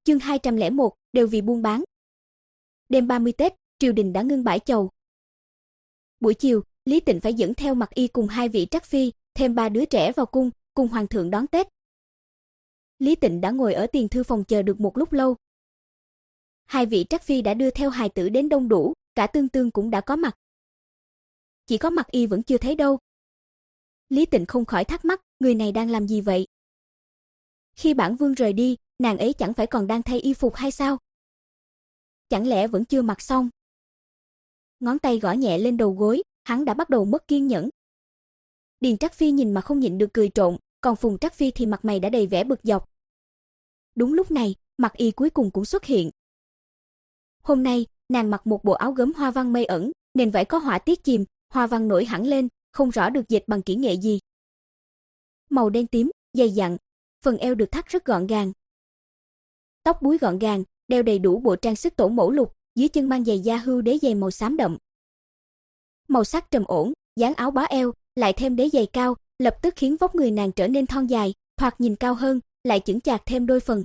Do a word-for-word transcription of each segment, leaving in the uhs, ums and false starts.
Chương hai trăm lẻ một, đều vì buôn bán. Đêm ba mươi Tết, triều đình đã ngưng bãi chầu. Buổi chiều, Lý Tịnh phải dẫn theo Mặc Y cùng hai vị trắc phi, thêm ba đứa trẻ vào cung, cùng hoàng thượng đón Tết. Lý Tịnh đã ngồi ở tiền thư phòng chờ được một lúc lâu. Hai vị trắc phi đã đưa theo hài tử đến đông đủ, cả Tương Tương cũng đã có mặt. Chỉ có Mặc Y vẫn chưa thấy đâu. Lý Tịnh không khỏi thắc mắc, người này đang làm gì vậy? Khi bản vương rời đi, nàng ấy chẳng phải còn đang thay y phục hay sao? Chẳng lẽ vẫn chưa mặc xong? Ngón tay gõ nhẹ lên đầu gối, hắn đã bắt đầu mất kiên nhẫn. Điền Trắc Phi nhìn mà không nhịn được cười trộn, còn Phùng Trắc Phi thì mặt mày đã đầy vẻ bực dọc. Đúng lúc này, Mặc Y cuối cùng cũng xuất hiện. Hôm nay, nàng mặc một bộ áo gấm hoa văn mây ẩn, nền vải có họa tiết chìm, hoa văn nổi hẳn lên, không rõ được dệt bằng kỹ nghệ gì. Màu đen tím, dày dặn, phần eo được thắt rất gọn gàng. Tóc búi gọn gàng, đeo đầy đủ bộ trang sức tổ mẫu lục, dưới chân mang giày da hưu đế giày màu xám đậm. Màu sắc trầm ổn, dáng áo bó eo, lại thêm đế giày cao, lập tức khiến vóc người nàng trở nên thon dài, thoạt nhìn cao hơn, lại chững chạc thêm đôi phần.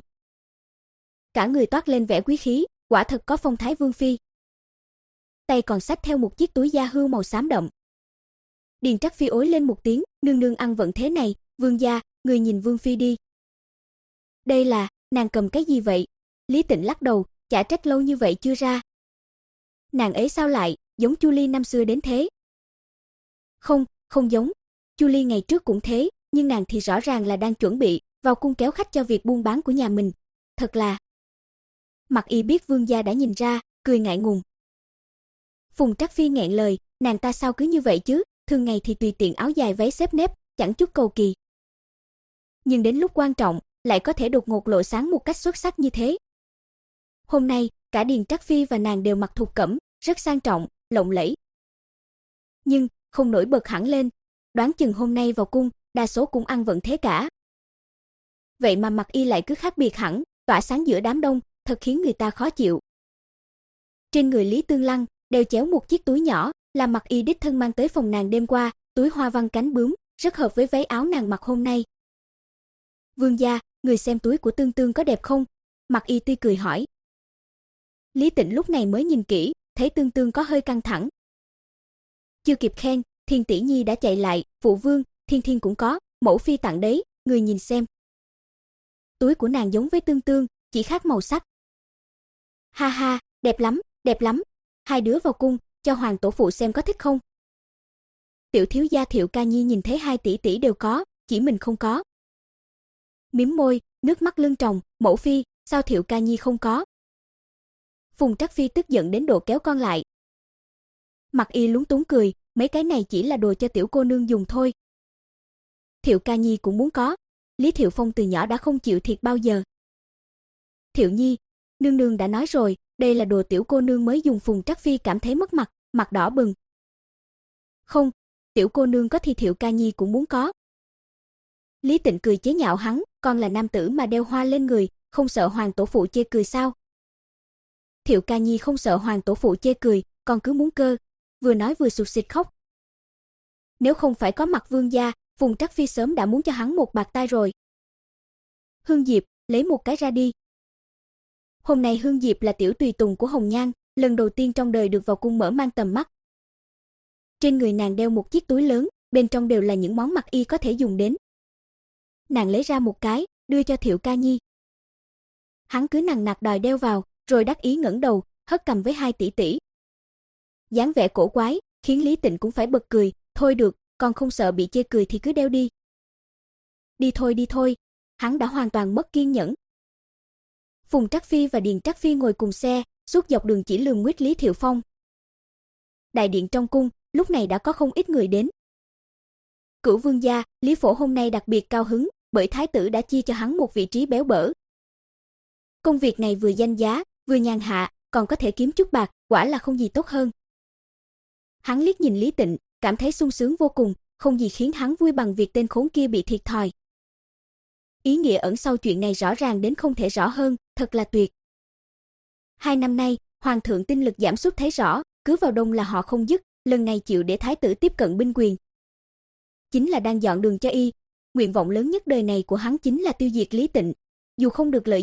Cả người toát lên vẻ quý khí, quả thật có phong thái vương phi. Tay còn xách theo một chiếc túi da hưu màu xám đậm. Điền Trắc Phi ối lên một tiếng, nương nương ăn vận thế này, vương gia, người nhìn vương phi đi. Đây là, nàng cầm cái gì vậy? Lý Tịnh lắc đầu, chả trách lâu như vậy chưa ra. Nàng ấy sao lại giống Chu Ly năm xưa đến thế? Không, không giống. Chu Ly ngày trước cũng thế, nhưng nàng thì rõ ràng là đang chuẩn bị vào cung kéo khách cho việc buôn bán của nhà mình. Thật là. Mặc Y biết vương gia đã nhìn ra, cười ngại ngùng. Phùng Trắc Phi nghẹn lời, nàng ta sao cứ như vậy chứ, thường ngày thì tùy tiện áo dài váy xếp nếp, chẳng chút cầu kỳ. Nhưng đến lúc quan trọng, lại có thể đột ngột lộ sáng một cách xuất sắc như thế. Hôm nay, cả Điền Trắc Phi và nàng đều mặc thục cẩm, rất sang trọng, lộng lẫy. Nhưng, không nổi bật hẳn lên, đoán chừng hôm nay vào cung, đa số cũng ăn vận thế cả. Vậy mà Mặc Y lại cứ khác biệt hẳn, tỏa sáng giữa đám đông, thật khiến người ta khó chịu. Trên người Lý Tương Lăng, đeo chéo một chiếc túi nhỏ, là Mặc Y đích thân mang tới phòng nàng đêm qua, túi hoa văn cánh bướm, rất hợp với váy áo nàng mặc hôm nay. Vương gia, người xem túi của Tương Tương có đẹp không? Mặc Y tươi cười hỏi. Lý Tịnh lúc này mới nhìn kỹ, thấy Tương Tương có hơi căng thẳng. Chưa kịp khen, Thiên tỷ nhi đã chạy lại, phụ vương, Thiên Thiên cũng có, mẫu phi tặng đấy, người nhìn xem. Túi của nàng giống với Tương Tương, chỉ khác màu sắc. Ha ha, đẹp lắm, đẹp lắm. Hai đứa vào cung, cho hoàng tổ phụ xem có thích không? Tiểu thiếu gia Thiệu Ca Nhi nhìn thấy hai tỷ tỷ đều có, chỉ mình không có. Mím môi, nước mắt lưng tròng, mẫu phi, sao Thiệu Ca Nhi không có? Phùng Trắc Phi tức giận đến độ kéo con lại. Mặc Y lúng túng cười, mấy cái này chỉ là đồ cho tiểu cô nương dùng thôi. Thiệu Ca Nhi cũng muốn có. Lý Thiệu Phong từ nhỏ đã không chịu thiệt bao giờ. Thiệu Nhi, nương nương đã nói rồi, đây là đồ tiểu cô nương mới dùng. Phùng Trắc Phi cảm thấy mất mặt, mặt đỏ bừng. Không, tiểu cô nương có thì Thiệu Ca Nhi cũng muốn có. Lý Tịnh cười chế nhạo hắn, con là nam tử mà đeo hoa lên người, không sợ hoàng tổ phụ chê cười sao? Thiệu Ca Nhi không sợ hoàng tổ phụ chê cười, con cứ muốn cơ. Vừa nói vừa sụt sịt khóc. Nếu không phải có mặt vương gia, Phùng Trắc Phi sớm đã muốn cho hắn một bạt tai rồi. Hương Diệp, lấy một cái ra đi. Hôm nay Hương Diệp là tiểu tùy tùng của Hồng Nhan, lần đầu tiên trong đời được vào cung mở mang tầm mắt. Trên người nàng đeo một chiếc túi lớn, bên trong đều là những món Mặc Y có thể dùng đến. Nàng lấy ra một cái, đưa cho Thiệu Ca Nhi. Hắn cứ nằng nặc đòi đeo vào, rồi đắc ý ngẩng đầu, hất cằm với hai tỷ tỷ. Dáng vẻ cổ quái, khiến Lý Tịnh cũng phải bật cười, thôi được, con không sợ bị chê cười thì cứ đeo đi. Đi thôi đi thôi, hắn đã hoàn toàn mất kiên nhẫn. Phùng Trắc Phi và Điền Trắc Phi ngồi cùng xe, suốt dọc đường chỉ lườm nguyết Lý Thiệu Phong. Đại điện trong cung, lúc này đã có không ít người đến. Cửu vương gia, Lý Phổ hôm nay đặc biệt cao hứng, bởi thái tử đã chia cho hắn một vị trí béo bở. Công việc này vừa danh giá, vừa nhàn hạ, còn có thể kiếm chút bạc, quả là không gì tốt hơn. Hắn liếc nhìn Lý Tịnh, cảm thấy sung sướng vô cùng, không gì khiến hắn vui bằng việc tên khốn kia bị thiệt thòi. Ý nghĩa ẩn sau chuyện này rõ ràng đến không thể rõ hơn, thật là tuyệt. Hai năm nay, hoàng thượng tinh lực giảm sút thấy rõ, cứ vào đông là họ không dứt, lần này chịu để thái tử tiếp cận binh quyền. Chính là đang dọn đường cho y, nguyện vọng lớn nhất đời này của hắn chính là tiêu diệt Lý Tịnh, dù không được lợi gì,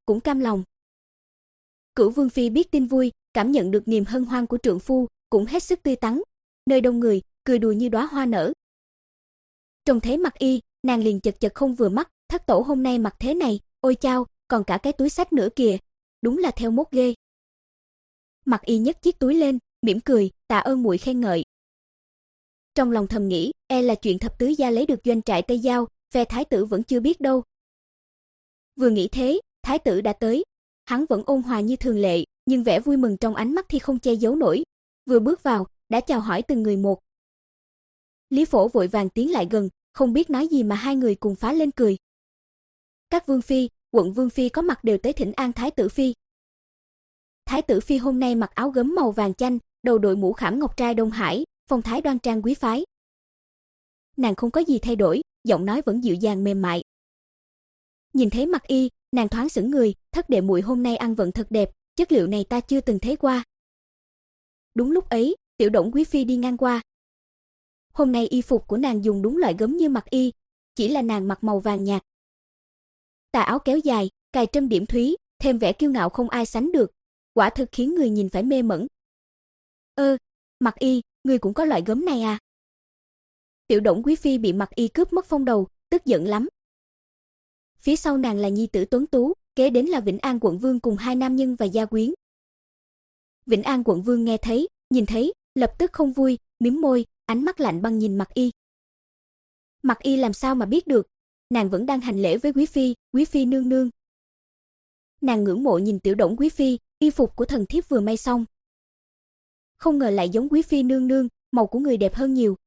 cũng cam lòng. Cửu vương phi biết tin vui, cảm nhận được niềm hân hoan của trượng phu, cũng hết sức tươi tắn. Nơi đông người, cười đùa như đóa hoa nở. Trông thấy Mặc Y, nàng liền chật chật không vừa mắt, thất tổ hôm nay mặc thế này, ôi chao, còn cả cái túi xách nữa kìa, đúng là theo mốt ghê. Mặc Y nhấc chiếc túi lên, mỉm cười, tạ ơn muội khen ngợi. Trong lòng thầm nghĩ, e là chuyện thập tứ gia lấy được doanh trại Tây Giao, phe thái tử vẫn chưa biết đâu. Vừa nghĩ thế, thái tử đã tới, hắn vẫn ôn hòa như thường lệ, nhưng vẻ vui mừng trong ánh mắt thì không che giấu nổi. Vừa bước vào, đã chào hỏi từng người một. Lý Phổ vội vàng tiến lại gần, không biết nói gì mà hai người cùng phá lên cười. Các vương phi, quận vương phi có mặt đều tới thỉnh an thái tử phi. Thái tử phi hôm nay mặc áo gấm màu vàng chanh, đầu đội mũ khảm ngọc trai Đông Hải, phong thái đoan trang quý phái. Nàng không có gì thay đổi, giọng nói vẫn dịu dàng mềm mại. Nhìn thấy Mặc Y, nàng thoáng sững người, thất đệ muội hôm nay ăn vận thật đẹp, chất liệu này ta chưa từng thấy qua. Đúng lúc ấy, Tiểu Đổng quý phi đi ngang qua. Hôm nay y phục của nàng dùng đúng loại gấm như Mặc Y, chỉ là nàng mặc màu vàng nhạt. Tà áo kéo dài, cài trâm điểm thúy, thêm vẻ kiêu ngạo không ai sánh được, quả thực khiến người nhìn phải mê mẩn. Ơ, Mặc Y, ngươi cũng có loại gấm này à? Tiểu Đổng quý phi bị Mặc Y cướp mất phong đầu, tức giận lắm. Phía sau nàng là nhi tử tuấn tú, kế đến là Vĩnh An quận vương cùng hai nam nhân và gia quyến. Vĩnh An quận vương nghe thấy, nhìn thấy, lập tức không vui, mím môi, ánh mắt lạnh băng nhìn Mặc Y. Mặc Y làm sao mà biết được, nàng vẫn đang hành lễ với quý phi, quý phi nương nương. Nàng ngưỡng mộ nhìn Tiểu Đổng quý phi, y phục của thần thiếp vừa may xong. Không ngờ lại giống quý phi nương nương, màu của người đẹp hơn nhiều.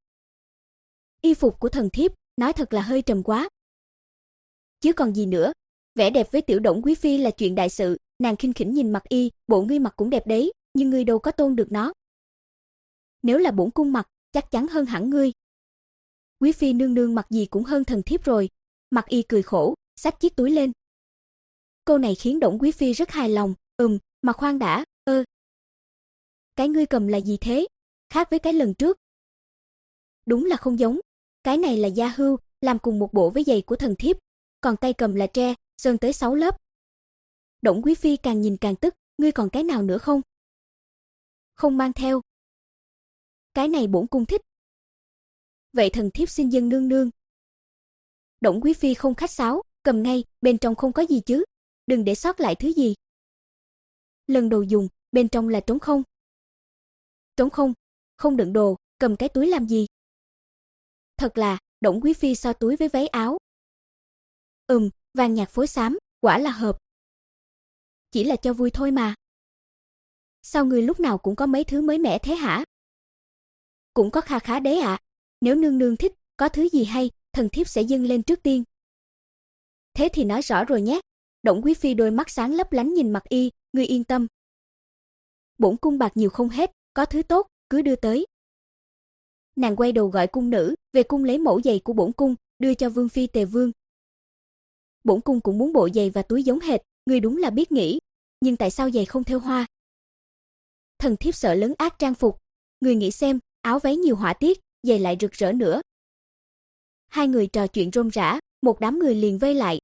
Y phục của thần thiếp, nói thật là hơi trầm quá. Chứ còn gì nữa, vẻ đẹp với Tiểu Đổng quý phi là chuyện đại sự, nàng khinh khỉnh nhìn Mặc Y, bộ ngươi mặc cũng đẹp đấy, nhưng ngươi đâu có tôn được nó. Nếu là bổn cung mặc, chắc chắn hơn hẳn ngươi. Quý phi nương nương mặc gì cũng hơn thần thiếp rồi. Mặc Y cười khổ, xách chiếc túi lên. Câu này khiến Đổng quý phi rất hài lòng, ừm, mà khoan đã, ơ. Cái ngươi cầm là gì thế? Khác với cái lần trước. Đúng là không giống, cái này là da hưu, làm cùng một bộ với giày của thần thiếp, còn tay cầm là tre, sơn tới sáu lớp. Đổng quý phi càng nhìn càng tức, ngươi còn cái nào nữa không? Không mang theo. Cái này bổn cung thích. Vậy thần thiếp xin dâng nương nương. Đổng quý phi không khách sáo, cầm ngay, bên trong không có gì chứ, đừng để sót lại thứ gì. Lần đầu dùng, bên trong là trống không. Trống không, không đựng đồ, cầm cái túi làm gì? Thật là, Đổng quý phi so túi với váy áo. Ừm, vàng nhạt phối xám, quả là hợp. Chỉ là cho vui thôi mà. Sao ngươi lúc nào cũng có mấy thứ mới mẻ thế hả? Cũng có kha khá đấy ạ. À. Nếu nương nương thích, có thứ gì hay, thần thiếp sẽ dâng lên trước tiên. Thế thì nói rõ rồi nhé. Đổng quý phi đôi mắt sáng lấp lánh nhìn Mặc Y, ngươi yên tâm. Bổn cung bạc nhiều không hết, có thứ tốt, cứ đưa tới. Nàng quay đầu gọi cung nữ, về cung lấy mẫu giày của bổn cung, đưa cho vương phi Tề Vương. Bổn cung cũng muốn bộ giày và túi giống hệt, ngươi đúng là biết nghĩ, nhưng tại sao giày không thêu hoa? Thần thiếp sợ lấn át trang phục, ngươi nghĩ xem, áo váy nhiều họa tiết, giày lại rực rỡ nữa. Hai người trò chuyện rôm rả, một đám người liền vây lại.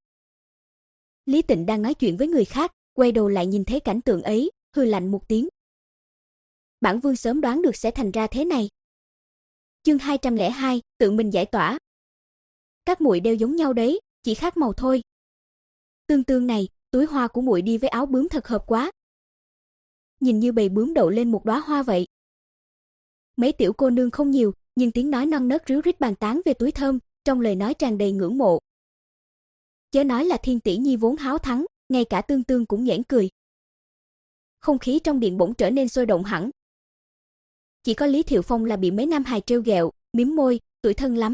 Lý Tịnh đang nói chuyện với người khác, quay đầu lại nhìn thấy cảnh tượng ấy, hừ lạnh một tiếng. Bản vương sớm đoán được sẽ thành ra thế này. Chương hai trăm lẻ hai, tự mình giải tỏa. Các muội đều giống nhau đấy, chỉ khác màu thôi. Tương tương này, túi hoa của muội đi với áo bướm thật hợp quá. Nhìn như bầy bướm đậu lên một đóa hoa vậy. Mấy tiểu cô nương không nhiều, nhưng tiếng nói non nớt ríu rít bàn tán về túi thơm, trong lời nói tràn đầy ngưỡng mộ. Chớ nói là Thiên tỷ nhi vốn háo thắng, ngay cả Tương Tương cũng nhoẻn cười. Không khí trong điện bỗng trở nên sôi động hẳn. Chỉ có Lý Thiệu Phong là bị mấy nam hài trêu ghẹo, mím môi, tủi thân lắm.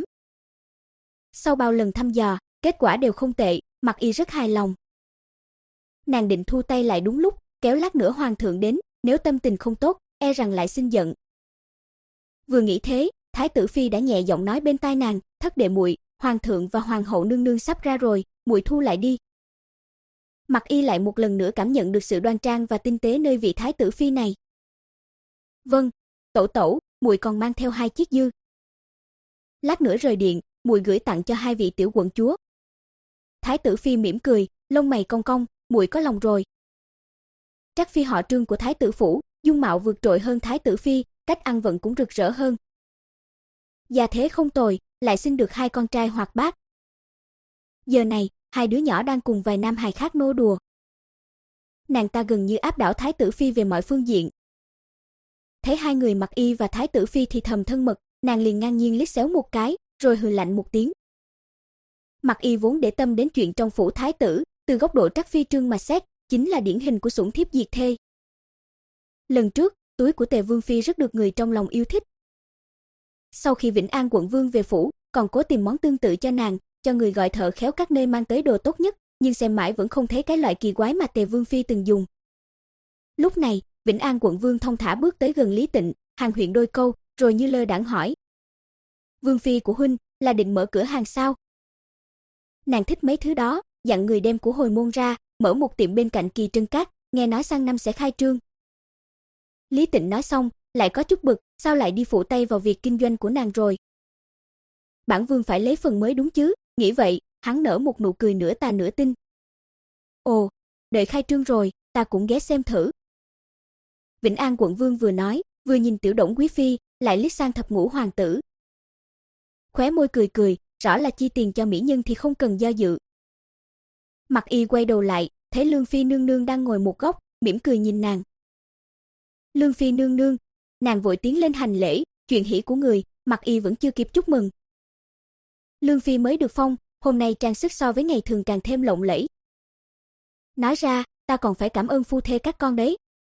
Sau bao lần thăm dò, kết quả đều không tệ, Mặc Y rất hài lòng. Nàng định thu tay lại đúng lúc, kéo lát nữa hoàng thượng đến, nếu tâm tình không tốt, e rằng lại sinh giận. Vừa nghĩ thế, thái tử phi đã nhẹ giọng nói bên tai nàng, thất đệ muội, hoàng thượng và hoàng hậu nương nương sắp ra rồi, muội thu lại đi. Mặc Y lại một lần nữa cảm nhận được sự đoan trang và tinh tế nơi vị thái tử phi này. Vâng, tẩu tẩu, muội còn mang theo hai chiếc dư. Lát nữa rời điện, muội gửi tặng cho hai vị tiểu quận chúa. Thái tử phi mỉm cười, lông mày cong cong, muội có lòng rồi. Trắc phi họ Trương của thái tử phủ, dung mạo vượt trội hơn thái tử phi, cách ăn vận cũng rực rỡ hơn. Gia thế không tồi, lại sinh được hai con trai hoạt bát. Giờ này, hai đứa nhỏ đang cùng vài nam hài khác nô đùa. Nàng ta gần như áp đảo thái tử phi về mọi phương diện. Thấy hai người Mặc Y và thái tử phi thì thầm thân mật, nàng liền ngang nhiên liếc xéo một cái, rồi hừ lạnh một tiếng. Mặc Y vốn để tâm đến chuyện trong phủ thái tử, từ góc độ Trắc phi Trương mà xét, chính là điển hình của sủng thiếp diệt thê. Lần trước, túi của Tề Vương phi rất được người trong lòng yêu thích. Sau khi Vĩnh An quận vương về phủ, còn cố tìm món tương tự cho nàng, cho người gọi thợ khéo các nơi mang tới đồ tốt nhất, nhưng xem mãi vẫn không thấy cái loại kỳ quái mà Tề Vương phi từng dùng. Lúc này, Vĩnh An quận vương thông thả bước tới gần Lý Tịnh, hàng huyện đôi câu, rồi như lơ đãng hỏi: "Vương phi của huynh là định mở cửa hàng sao?" Nàng thích mấy thứ đó, dặn người đem của hồi môn ra, mở một tiệm bên cạnh Kỳ Trân Các, nghe nói sang năm sẽ khai trương. Lý Tịnh nói xong, lại có chút bực, sao lại đi phụ tay vào việc kinh doanh của nàng rồi? Bản vương phải lấy phần mới đúng chứ, nghĩ vậy, hắn nở một nụ cười nửa tà nửa tin. Ồ, đợi khai trương rồi, ta cũng ghé xem thử. Vĩnh An quận vương vừa nói, vừa nhìn Tiểu Đổng quý phi, lại liếc sang thập ngũ hoàng tử. Khóe môi cười cười, rõ là chi tiền cho mỹ nhân thì không cần do dự. Mặc Y quay đầu lại, thấy Lương phi nương nương đang ngồi một góc, mỉm cười nhìn nàng. Lương phi nương nương, nàng vội tiến lên hành lễ, chuyện hỷ của người, Mặc Y vẫn chưa kịp chúc mừng. Lương phi mới được phong, hôm nay trang sức so với ngày thường càng thêm lộng lẫy. Nói ra, ta còn phải cảm ơn phu thê các con đấy.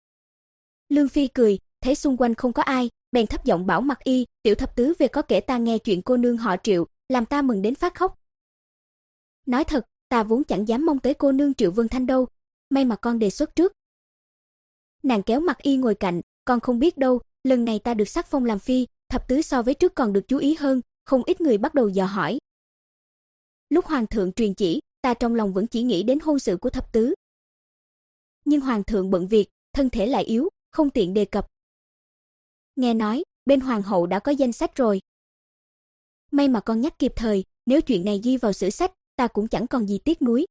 Lương phi cười, thấy xung quanh không có ai, bèn thấp giọng bảo Mặc Y, tiểu thập tứ về có kể ta nghe chuyện cô nương họ Triệu, làm ta mừng đến phát khóc. Nói thật, ta vốn chẳng dám mong tới cô nương Triệu Vân Thanh đâu, may mà con đề xuất trước. Nàng kéo Mặc Y ngồi cạnh, con không biết đâu, lần này ta được sắc phong làm phi, thập tứ so với trước còn được chú ý hơn, không ít người bắt đầu dò hỏi. Lúc hoàng thượng truyền chỉ, ta trong lòng vẫn chỉ nghĩ đến hôn sự của thập tứ. Nhưng hoàng thượng bận việc, thân thể lại yếu, không tiện đề cập. Nghe nói, bên hoàng hậu đã có danh sách rồi. May mà con nhắc kịp thời, nếu chuyện này ghi vào sử sách, ta cũng chẳng còn gì tiếc nuối.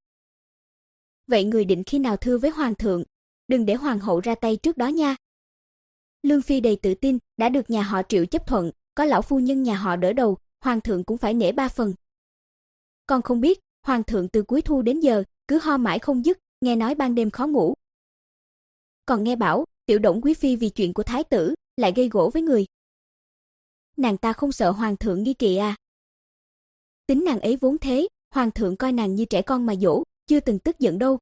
Vậy người định khi nào thưa với hoàng thượng, đừng để hoàng hậu ra tay trước đó nha. Lương phi đầy tự tin, đã được nhà họ Triệu chấp thuận, có lão phu nhân nhà họ đỡ đầu, hoàng thượng cũng phải nể ba phần. Con không biết, hoàng thượng từ cuối thu đến giờ cứ ho mãi không dứt, nghe nói ban đêm khó ngủ. Còn nghe bảo, Tiểu Đổng quý phi vì chuyện của thái tử lại gây gổ với người. Nàng ta không sợ hoàng thượng nghi kỵ à? Tính nàng ấy vốn thế, hoàng thượng coi nàng như trẻ con mà dỗ, chưa từng tức giận đâu.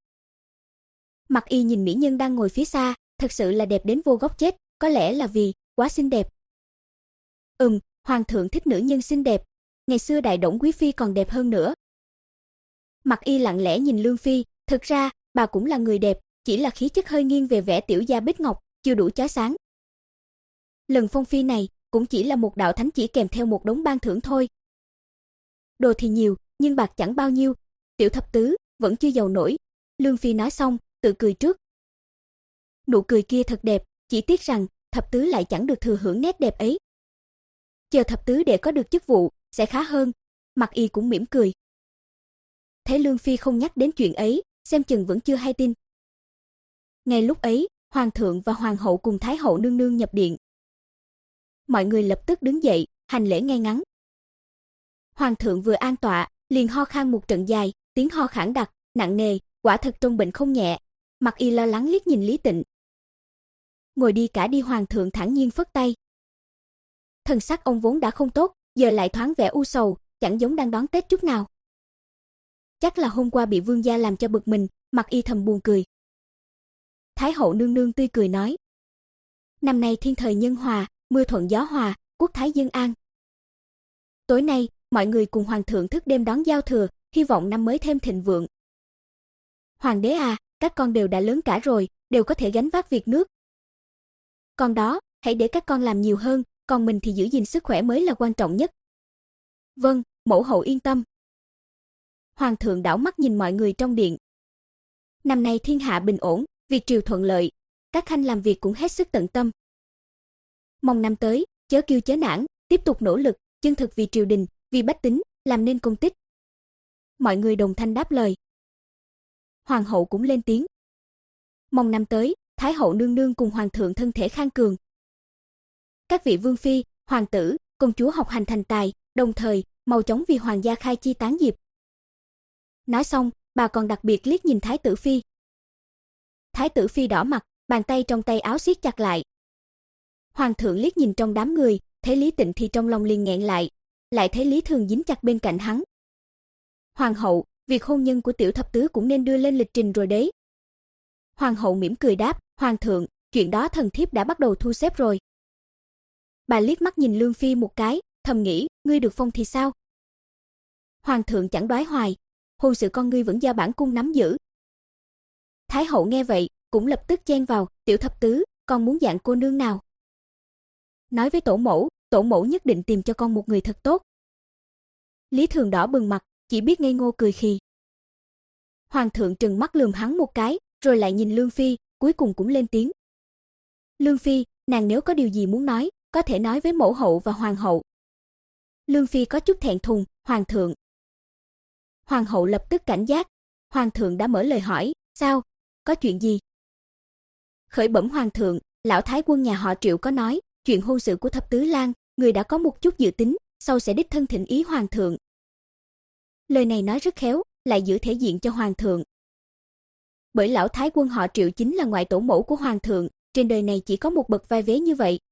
Mặc Y nhìn mỹ nhân đang ngồi phía xa, thật sự là đẹp đến vô góc chết, có lẽ là vì quá xinh đẹp. Ừm, hoàng thượng thích nữ nhân xinh đẹp, ngày xưa đại Đổng quý phi còn đẹp hơn nữa. Mặc Y lặng lẽ nhìn Lương phi, thực ra bà cũng là người đẹp, chỉ là khí chất hơi nghiêng về vẻ tiểu gia bích ngọc, chưa đủ chói sáng. Lần phong phi này cũng chỉ là một đạo thánh chỉ kèm theo một đống ban thưởng thôi. Đồ thì nhiều, nhưng bạc chẳng bao nhiêu, tiểu thập tứ vẫn chưa giàu nổi. Lương phi nói xong, tự cười trước. Nụ cười kia thật đẹp, chỉ tiếc rằng thập tứ lại chẳng được thừa hưởng nét đẹp ấy. Chờ thập tứ để có được chức vụ, sẽ khá hơn. Mặc Y cũng mỉm cười. Thấy Lương phi không nhắc đến chuyện ấy, xem chừng vẫn chưa hay tin. Ngay lúc ấy, hoàng thượng và hoàng hậu cùng thái hậu nương nương nhập điện. Mọi người lập tức đứng dậy, hành lễ ngay ngắn. Hoàng thượng vừa an tọa, liền ho khan một trận dài, tiếng ho khản đặc, nặng nề, quả thật trong bệnh không nhẹ. Mặc Y lo lắng liếc nhìn Lý Tịnh. Ngồi đi cả đi, hoàng thượng thản nhiên phất tay. Thần sắc ông vốn đã không tốt, giờ lại thoáng vẻ u sầu, chẳng giống đang đón Tết chút nào. Chắc là hôm qua bị vương gia làm cho bực mình, Mặc Y thầm buồn cười. Thái hậu nương nương tươi cười nói: Năm nay thiên thời nhân hòa, mưa thuận gió hòa, quốc thái dân an. Tối nay, mọi người cùng hoàng thượng thức đêm đón giao thừa, hy vọng năm mới thêm thịnh vượng. Hoàng đế à, các con đều đã lớn cả rồi, đều có thể gánh vác việc nước. Còn đó, hãy để các con làm nhiều hơn, còn mình thì giữ gìn sức khỏe mới là quan trọng nhất. Vâng, mẫu hậu yên tâm. Hoàng thượng đảo mắt nhìn mọi người trong điện. Năm nay thiên hạ bình ổn, việc triều thuận lợi, các khanh làm việc cũng hết sức tận tâm. Mong năm tới, chớ kiêu chớ nản, tiếp tục nỗ lực, chân thực vì triều đình, vì bách tính, làm nên công tích. Mọi người đồng thanh đáp lời. Hoàng hậu cũng lên tiếng. Mong năm tới, Thái hậu nương nương cùng hoàng thượng thân thể khang cường. Các vị vương phi, hoàng tử, công chúa học hành thành tài, đồng thời, mau chóng vì hoàng gia khai chi tán diệp. Nói xong, bà còn đặc biệt liếc nhìn Thái tử phi. Thái tử phi đỏ mặt, bàn tay trong tay áo siết chặt lại. Hoàng thượng liếc nhìn trong đám người, thấy Lý Tịnh thì trong lòng liền nghẹn lại, lại thấy Lý Thường dính chặt bên cạnh hắn. Hoàng hậu, việc hôn nhân của tiểu thập tứ cũng nên đưa lên lịch trình rồi đấy. Hoàng hậu mỉm cười đáp, hoàng thượng, chuyện đó thần thiếp đã bắt đầu thu xếp rồi. Bà liếc mắt nhìn Lương phi một cái, thầm nghĩ, ngươi được phong thì sao? Hoàng thượng chẳng đoái hoài, hôn sự con ngươi vẫn do bản cung nắm giữ. Thái hậu nghe vậy, cũng lập tức chen vào, tiểu thập tứ, con muốn dạng cô nương nào? Nói với tổ mẫu, tổ mẫu nhất định tìm cho con một người thật tốt. Lý Thường đỏ bừng mặt, chỉ biết ngây ngô cười khì. Hoàng thượng trừng mắt lườm hắn một cái, rồi lại nhìn Lương phi, cuối cùng cũng lên tiếng. Lương phi, nàng nếu có điều gì muốn nói, có thể nói với mẫu hậu và hoàng hậu. Lương phi có chút thẹn thùng, hoàng thượng. Hoàng hậu lập tức cảnh giác, hoàng thượng đã mở lời hỏi, sao, có chuyện gì? Khởi bẩm hoàng thượng, lão thái quân nhà họ Triệu có nói, chuyện hôn sự của thập tứ lang, người đã có một chút dự tính, sau sẽ đích thân thỉnh ý hoàng thượng. Lời này nói rất khéo, lại giữ thể diện cho hoàng thượng. Bởi lão thái quân họ Triệu chính là ngoại tổ mẫu của hoàng thượng, trên đời này chỉ có một bậc vai vế như vậy.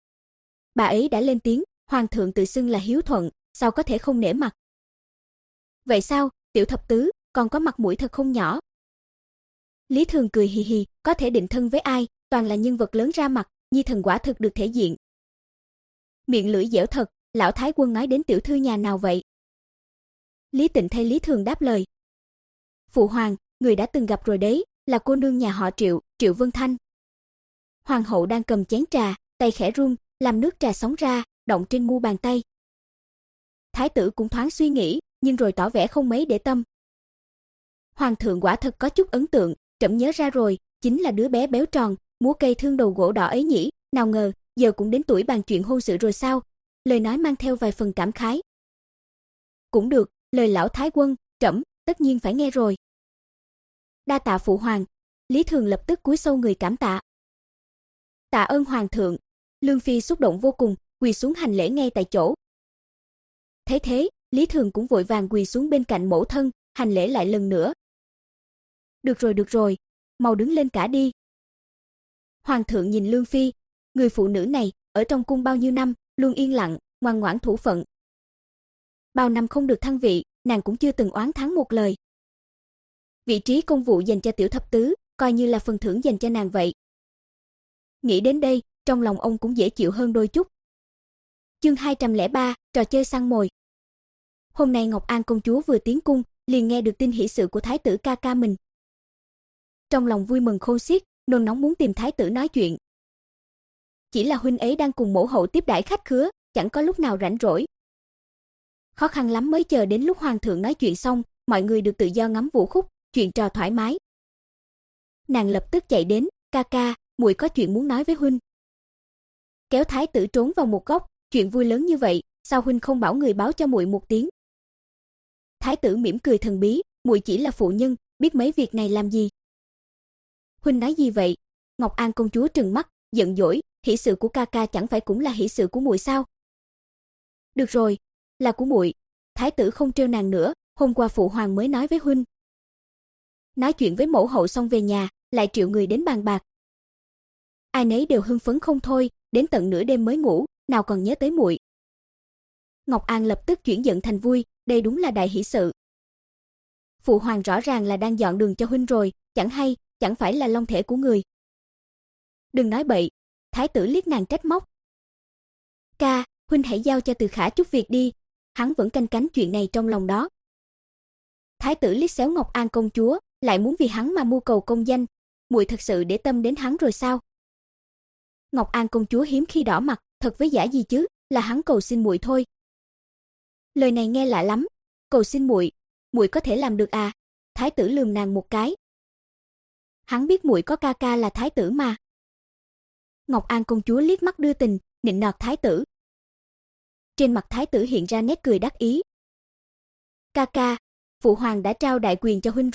Bà ấy đã lên tiếng, hoàng thượng tự xưng là hiếu thuận, sao có thể không nể mặt. Vậy sao, tiểu thập tứ, còn có mặt mũi thật không nhỏ. Lý Thường cười hì hì, có thể định thân với ai, toàn là nhân vật lớn ra mặt, nhi thần quả thực được thể diện. Miệng lưỡi dẻo thật, lão thái quân nói đến tiểu thư nhà nào vậy? Lý Tịnh thay Lý Thường đáp lời. Phụ hoàng, người đã từng gặp rồi đấy, là cô nương nhà họ Triệu, Triệu Vân Thanh. Hoàng hậu đang cầm chén trà, tay khẽ run, làm nước trà sóng ra, động trên mu bàn tay. Thái tử cũng thoáng suy nghĩ, nhưng rồi tỏ vẻ không mấy để tâm. Hoàng thượng quả thật có chút ấn tượng, trẫm nhớ ra rồi, chính là đứa bé béo tròn, múa cây thương đầu gỗ đỏ ấy nhỉ, nào ngờ, giờ cũng đến tuổi bàn chuyện hôn sự rồi sao? Lời nói mang theo vài phần cảm khái. Cũng được, lời lão thái quân, trẫm tất nhiên phải nghe rồi. Đa tạ phụ hoàng. Lý Thường lập tức cúi sâu người cảm tạ. Tạ ơn hoàng thượng. Lương phi xúc động vô cùng, quỳ xuống hành lễ ngay tại chỗ. Thế thế, Lý Thường cũng vội vàng quỳ xuống bên cạnh mẫu thân, hành lễ lại lần nữa. Được rồi được rồi, mau đứng lên cả đi. Hoàng thượng nhìn Lương phi, người phụ nữ này ở trong cung bao nhiêu năm, luôn yên lặng, ngoan ngoãn thủ phận. Bao năm không được thăng vị, nàng cũng chưa từng oán thán một lời. Vị trí công vụ dành cho tiểu thập tứ, coi như là phần thưởng dành cho nàng vậy. Nghĩ đến đây, trong lòng ông cũng dễ chịu hơn đôi chút. Chương hai trăm lẻ ba, trò chơi săn mồi. Hôm nay Ngọc An công chúa vừa tiến cung, liền nghe được tin hỷ sự của thái tử ca ca mình. Trong lòng vui mừng khôn xiết, nôn nóng muốn tìm thái tử nói chuyện. Chỉ là huynh ấy đang cùng mẫu hậu tiếp đãi khách khứa, chẳng có lúc nào rảnh rỗi. Khó khăn lắm mới chờ đến lúc hoàng thượng nói chuyện xong, mọi người được tự do ngắm vũ khúc, chuyện trò thoải mái. Nàng lập tức chạy đến, ca ca, muội có chuyện muốn nói với huynh. Kéo thái tử trốn vào một góc, chuyện vui lớn như vậy, sao huynh không bảo người báo cho muội một tiếng? Thái tử mỉm cười thần bí, muội chỉ là phụ nhân, biết mấy việc này làm gì? Huynh nói gì vậy? Ngọc An công chúa trừng mắt, giận dỗi, hỷ sự của ca ca chẳng phải cũng là hỷ sự của muội sao? Được rồi, là của muội. Thái tử không trêu nàng nữa, hôm qua phụ hoàng mới nói với huynh. Nói chuyện với mẫu hậu xong về nhà, lại triệu người đến bàn bạc. Ai nấy đều hưng phấn không thôi, đến tận nửa đêm mới ngủ, nào còn nhớ tới muội. Ngọc An lập tức chuyển giận thành vui, đây đúng là đại hỷ sự. Phụ hoàng rõ ràng là đang dọn đường cho huynh rồi, chẳng hay, chẳng phải là long thể của người. Đừng nói bậy, thái tử liếc nàng trách móc. Ca, huynh hãy giao cho Từ Khả chút việc đi, hắn vẫn canh cánh chuyện này trong lòng đó. Thái tử liếc xéo Ngọc An công chúa, lại muốn vì hắn mà mưu cầu công danh, muội thật sự để tâm đến hắn rồi sao? Ngọc An công chúa hiếm khi đỏ mặt, thật với giả gì chứ, là hắn cầu xin muội thôi. Lời này nghe lạ lắm, cầu xin muội, muội có thể làm được à? Thái tử lườm nàng một cái. Hắn biết muội có ca ca là thái tử mà. Ngọc An công chúa liếc mắt đưa tình, nịnh nọt thái tử. Trên mặt thái tử hiện ra nét cười đắc ý. Ca ca, phụ hoàng đã trao đại quyền cho huynh rồi,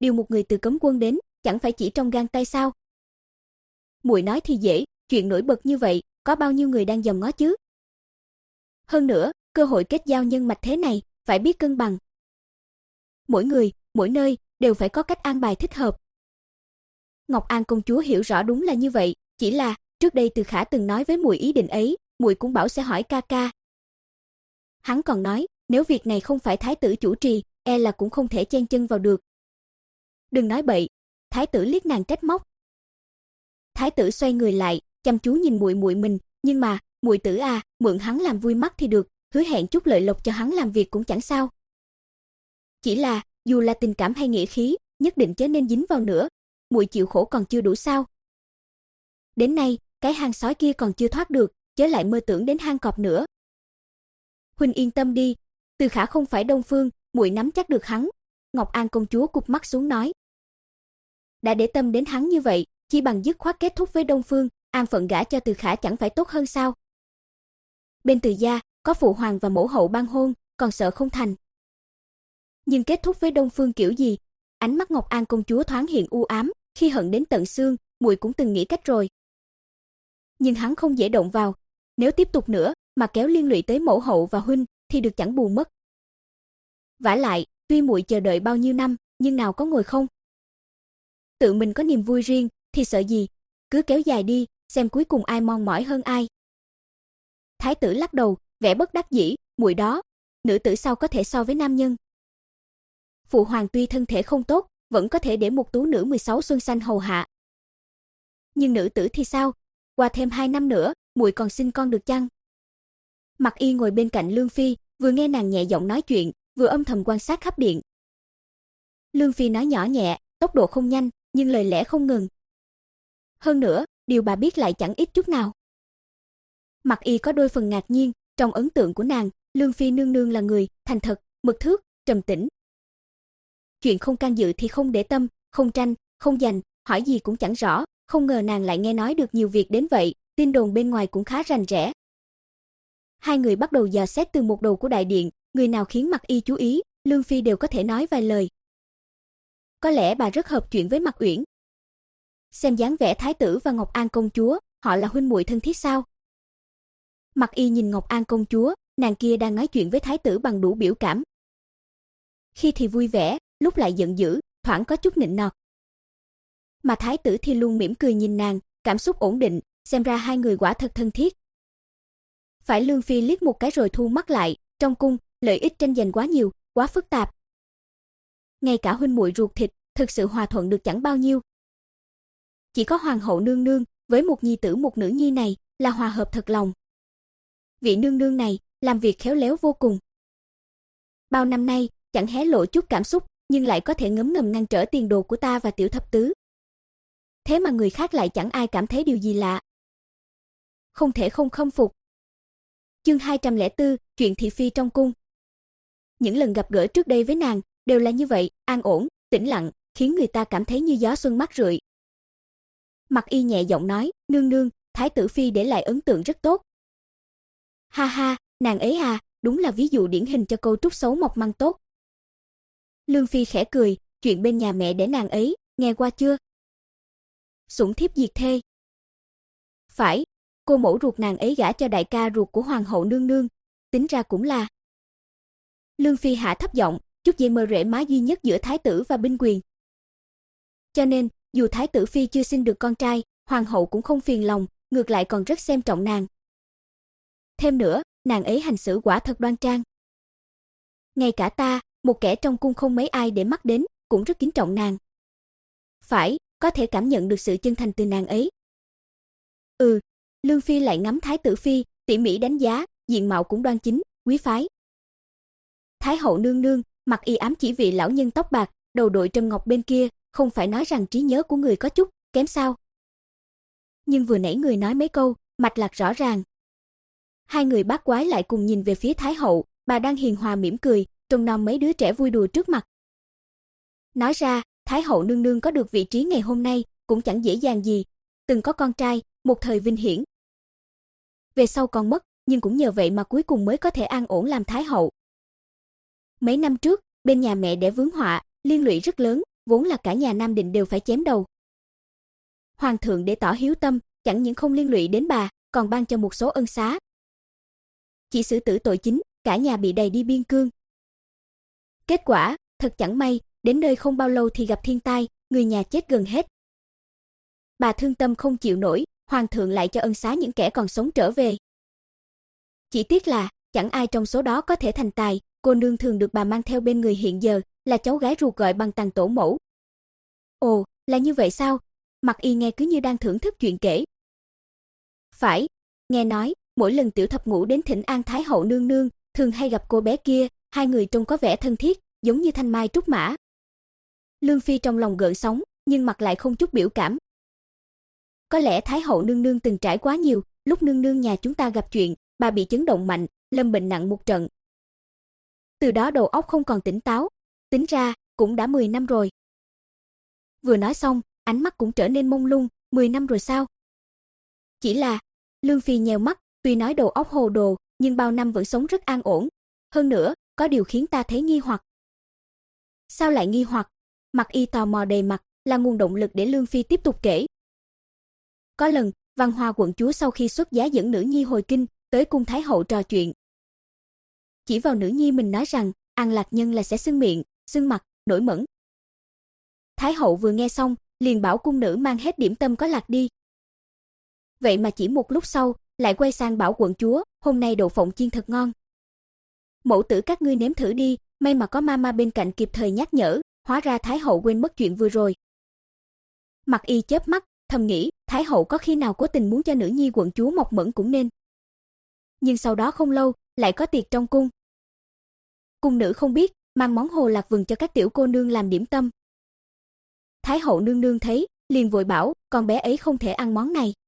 điều một người từ cấm quân đến, chẳng phải chỉ trong gang tay sao? Muội nói thì dễ, chuyện nổi bật như vậy, có bao nhiêu người đang dòm ngó chứ? Hơn nữa, cơ hội kết giao nhân mạch thế này, phải biết cân bằng. Mỗi người, mỗi nơi đều phải có cách an bài thích hợp. Ngọc An công chúa hiểu rõ đúng là như vậy, chỉ là trước đây Từ Khả từng nói với muội ý định ấy, muội cũng bảo sẽ hỏi ca ca. Hắn còn nói, nếu việc này không phải thái tử chủ trì, e là cũng không thể chen chân vào được. Đừng nói bậy, thái tử liếc nàng trách móc. Thái tử xoay người lại, chăm chú nhìn muội muội mình, nhưng mà, muội tử à, mượn hắn làm vui mắt thì được, hứa hẹn chút lợi lộc cho hắn làm việc cũng chẳng sao. Chỉ là, dù là tình cảm hay nghĩa khí, nhất định chớ nên dính vào nữa, muội chịu khổ còn chưa đủ sao? Đến nay, cái hang sói kia còn chưa thoát được, chớ lại mơ tưởng đến hang cọp nữa. Huynh yên tâm đi, Từ Khả không phải Đông Phương, muội nắm chắc được hắn. Ngọc An công chúa cụp mắt xuống nói. Đã để tâm đến hắn như vậy, chi bằng dứt khoát kết thúc với Đông Phương, an phận gả cho Từ Khả chẳng phải tốt hơn sao? Bên Từ gia, có phụ hoàng và mẫu hậu ban hôn, còn sợ không thành. Nhưng kết thúc với Đông Phương kiểu gì? Ánh mắt Ngọc An công chúa thoáng hiện u ám, khi hận đến tận xương, muội cũng từng nghĩ cách rồi. Nhưng hắn không dễ động vào, nếu tiếp tục nữa mà kéo liên lụy tới mẫu hậu và huynh thì được chẳng bù mất. Vả lại, tuy muội chờ đợi bao nhiêu năm, nhưng nào có ngồi không. Tự mình có niềm vui riêng thì sợ gì, cứ kéo dài đi, xem cuối cùng ai mon mỏi hơn ai. Thái tử lắc đầu, vẻ bất đắc dĩ, muội đó, nữ tử sao có thể so với nam nhân. Phụ hoàng tuy thân thể không tốt, vẫn có thể để một tú nữ mười sáu xuân xanh hầu hạ. Nhưng nữ tử thì sao? Qua thêm hai năm nữa, muội còn sinh con được chăng? Mặc Y ngồi bên cạnh Lương Phi, vừa nghe nàng nhẹ giọng nói chuyện, vừa âm thầm quan sát khắp điện. Lương Phi nói nhỏ nhẹ, tốc độ không nhanh, nhưng lời lẽ không ngừng. Hơn nữa, điều bà biết lại chẳng ít chút nào. Mặc Y có đôi phần ngạc nhiên, trong ấn tượng của nàng, Lương Phi nương nương là người thành thật, mực thước, trầm tĩnh. Chuyện không can dự thì không để tâm, không tranh, không giành, hỏi gì cũng chẳng rõ, không ngờ nàng lại nghe nói được nhiều việc đến vậy, tin đồn bên ngoài cũng khá rành rẽ. Hai người bắt đầu dò xét từ một đầu của đại điện, người nào khiến Mặc Y chú ý, Lương Phi đều có thể nói vài lời. Có lẽ bà rất hợp chuyện với Mặc Uyển. Xem dáng vẻ thái tử và Ngọc An công chúa, họ là huynh muội thân thiết sao? Mặc Y nhìn Ngọc An công chúa, nàng kia đang nói chuyện với thái tử bằng đủ biểu cảm. Khi thì vui vẻ, lúc lại giận dữ, thoảng có chút nịnh nọt. Mà thái tử thì luôn mỉm cười nhìn nàng, cảm xúc ổn định, xem ra hai người quả thật thân thiết. Phải Lương Phi liếc một cái rồi thu mắt lại, trong cung, lợi ích tranh giành quá nhiều, quá phức tạp. Ngay cả huynh muội ruột thịt, thực sự hòa thuận được chẳng bao nhiêu. Chỉ có hoàng hậu nương nương, với một nhi tử một nữ nhi này, là hòa hợp thật lòng. Vị nương nương này, làm việc khéo léo vô cùng. Bao năm nay, chẳng hé lộ chút cảm xúc, nhưng lại có thể ngấm ngầm ngăn trở tiền đồ của ta và tiểu thập tứ. Thế mà người khác lại chẳng ai cảm thấy điều gì lạ. Không thể không khâm phục. Chương hai trăm lẻ bốn, chuyện thị phi trong cung. Những lần gặp gỡ trước đây với nàng đều là như vậy, an ổn, tĩnh lặng, khiến người ta cảm thấy như gió xuân mát rượi. Mặc Y nhẹ giọng nói, nương nương, thái tử phi để lại ấn tượng rất tốt. Ha ha, nàng ấy à, đúng là ví dụ điển hình cho câu trúc xấu mọc măng tốt. Lương Phi khẽ cười, chuyện bên nhà mẹ để nàng ấy, nghe qua chưa? Sủng thiếp diệt thê. Phải, cô mẫu ruột nàng ấy gả cho đại ca ruột của hoàng hậu nương nương, tính ra cũng là. Lương Phi hạ thấp giọng, chút dây mơ rễ má duy nhất giữa thái tử và binh quyền. Cho nên, dù thái tử phi chưa sinh được con trai, hoàng hậu cũng không phiền lòng, ngược lại còn rất xem trọng nàng. Thêm nữa, nàng ấy hành xử quả thật đoan trang. Ngay cả ta, một kẻ trong cung không mấy ai để mắt đến, cũng rất kính trọng nàng. Phải, có thể cảm nhận được sự chân thành từ nàng ấy. Ừ, Lương Phi lại ngắm thái tử phi, tỉ mỉ đánh giá, diện mạo cũng đoan chính, quý phái. Thái hậu nương nương, Mặc Y ám chỉ vị lão nhân tóc bạc, đầu đội trâm ngọc bên kia, không phải nói rằng trí nhớ của người có chút kém sao? Nhưng vừa nãy người nói mấy câu, mạch lạc rõ ràng. Hai người bát quái lại cùng nhìn về phía thái hậu, bà đang hiền hòa mỉm cười, trông nom mấy đứa trẻ vui đùa trước mặt. Nói ra, thái hậu nương nương có được vị trí ngày hôm nay cũng chẳng dễ dàng gì, từng có con trai, một thời vinh hiển. Về sau còn mất, nhưng cũng nhờ vậy mà cuối cùng mới có thể an ổn làm thái hậu. Mấy năm trước, bên nhà mẹ đẻ vướng họa, liên lụy rất lớn, vốn là cả nhà Nam Định đều phải chém đầu. Hoàng thượng để tỏ hiếu tâm, chẳng những không liên lụy đến bà, còn ban cho một số ân xá. Chỉ xử tử tội chính, cả nhà bị đày đi biên cương. Kết quả, thật chẳng may, đến nơi không bao lâu thì gặp thiên tai, người nhà chết gần hết. Bà thương tâm không chịu nổi, hoàng thượng lại cho ân xá những kẻ còn sống trở về. Chỉ tiếc là, chẳng ai trong số đó có thể thành tài, cô nương thường được bà mang theo bên người hiện giờ, là cháu gái ruột gọi bằng tằng tổ mẫu. Ồ, là như vậy sao? Mặc Y nghe cứ như đang thưởng thức chuyện kể. Phải, nghe nói, mỗi lần Tiểu Thập Ngũ đến thỉnh an Thái hậu nương nương, thường hay gặp cô bé kia, hai người trông có vẻ thân thiết, giống như thanh mai trúc mã. Lương Phi trong lòng gợn sóng, nhưng mặt lại không chút biểu cảm. Có lẽ Thái hậu nương nương từng trải quá nhiều, lúc nương nương nhà chúng ta gặp chuyện, bà bị chấn động mạnh, lâm bệnh nặng một trận. Từ đó đầu óc không còn tỉnh táo, tính ra, cũng đã mười năm rồi. Vừa nói xong, ánh mắt cũng trở nên mông lung, mười năm rồi sao? Chỉ là, Lương Phi nhèo mắt, tuy nói đầu óc hồ đồ, nhưng bao năm vẫn sống rất an ổn. Hơn nữa, có điều khiến ta thấy nghi hoặc. Sao lại nghi hoặc? Mặc Y tò mò đầy mặt, là nguồn động lực để Lương Phi tiếp tục kể. Có lần, Văn Hoa quận chúa sau khi xuất giá dẫn nữ nhi hồi kinh, tới cung Thái hậu trò chuyện. Chỉ vào nữ nhi mình nói rằng, ăn lạc nhân là sẽ sưng miệng, sưng mặt, nổi mẩn. Thái hậu vừa nghe xong, liền bảo cung nữ mang hết điểm tâm có lạc đi. Vậy mà chỉ một lúc sau, lại quay sang bảo quận chúa, hôm nay đậu phộng chiên thật ngon. Mẫu tử các ngươi nếm thử đi, may mà có mama bên cạnh kịp thời nhắc nhở, hóa ra Thái hậu quên mất chuyện vừa rồi. Mặc Y chớp mắt, thầm nghĩ, Thái hậu có khi nào cố tình muốn cho nữ nhi quận chúa mọc mẩn cũng nên. Nhưng sau đó không lâu, lại có tiệc trong cung. Cung nữ không biết, mang món hồ lạc vừng cho các tiểu cô nương làm điểm tâm. Thái hậu nương nương thấy, liền vội bảo, con bé ấy không thể ăn món này.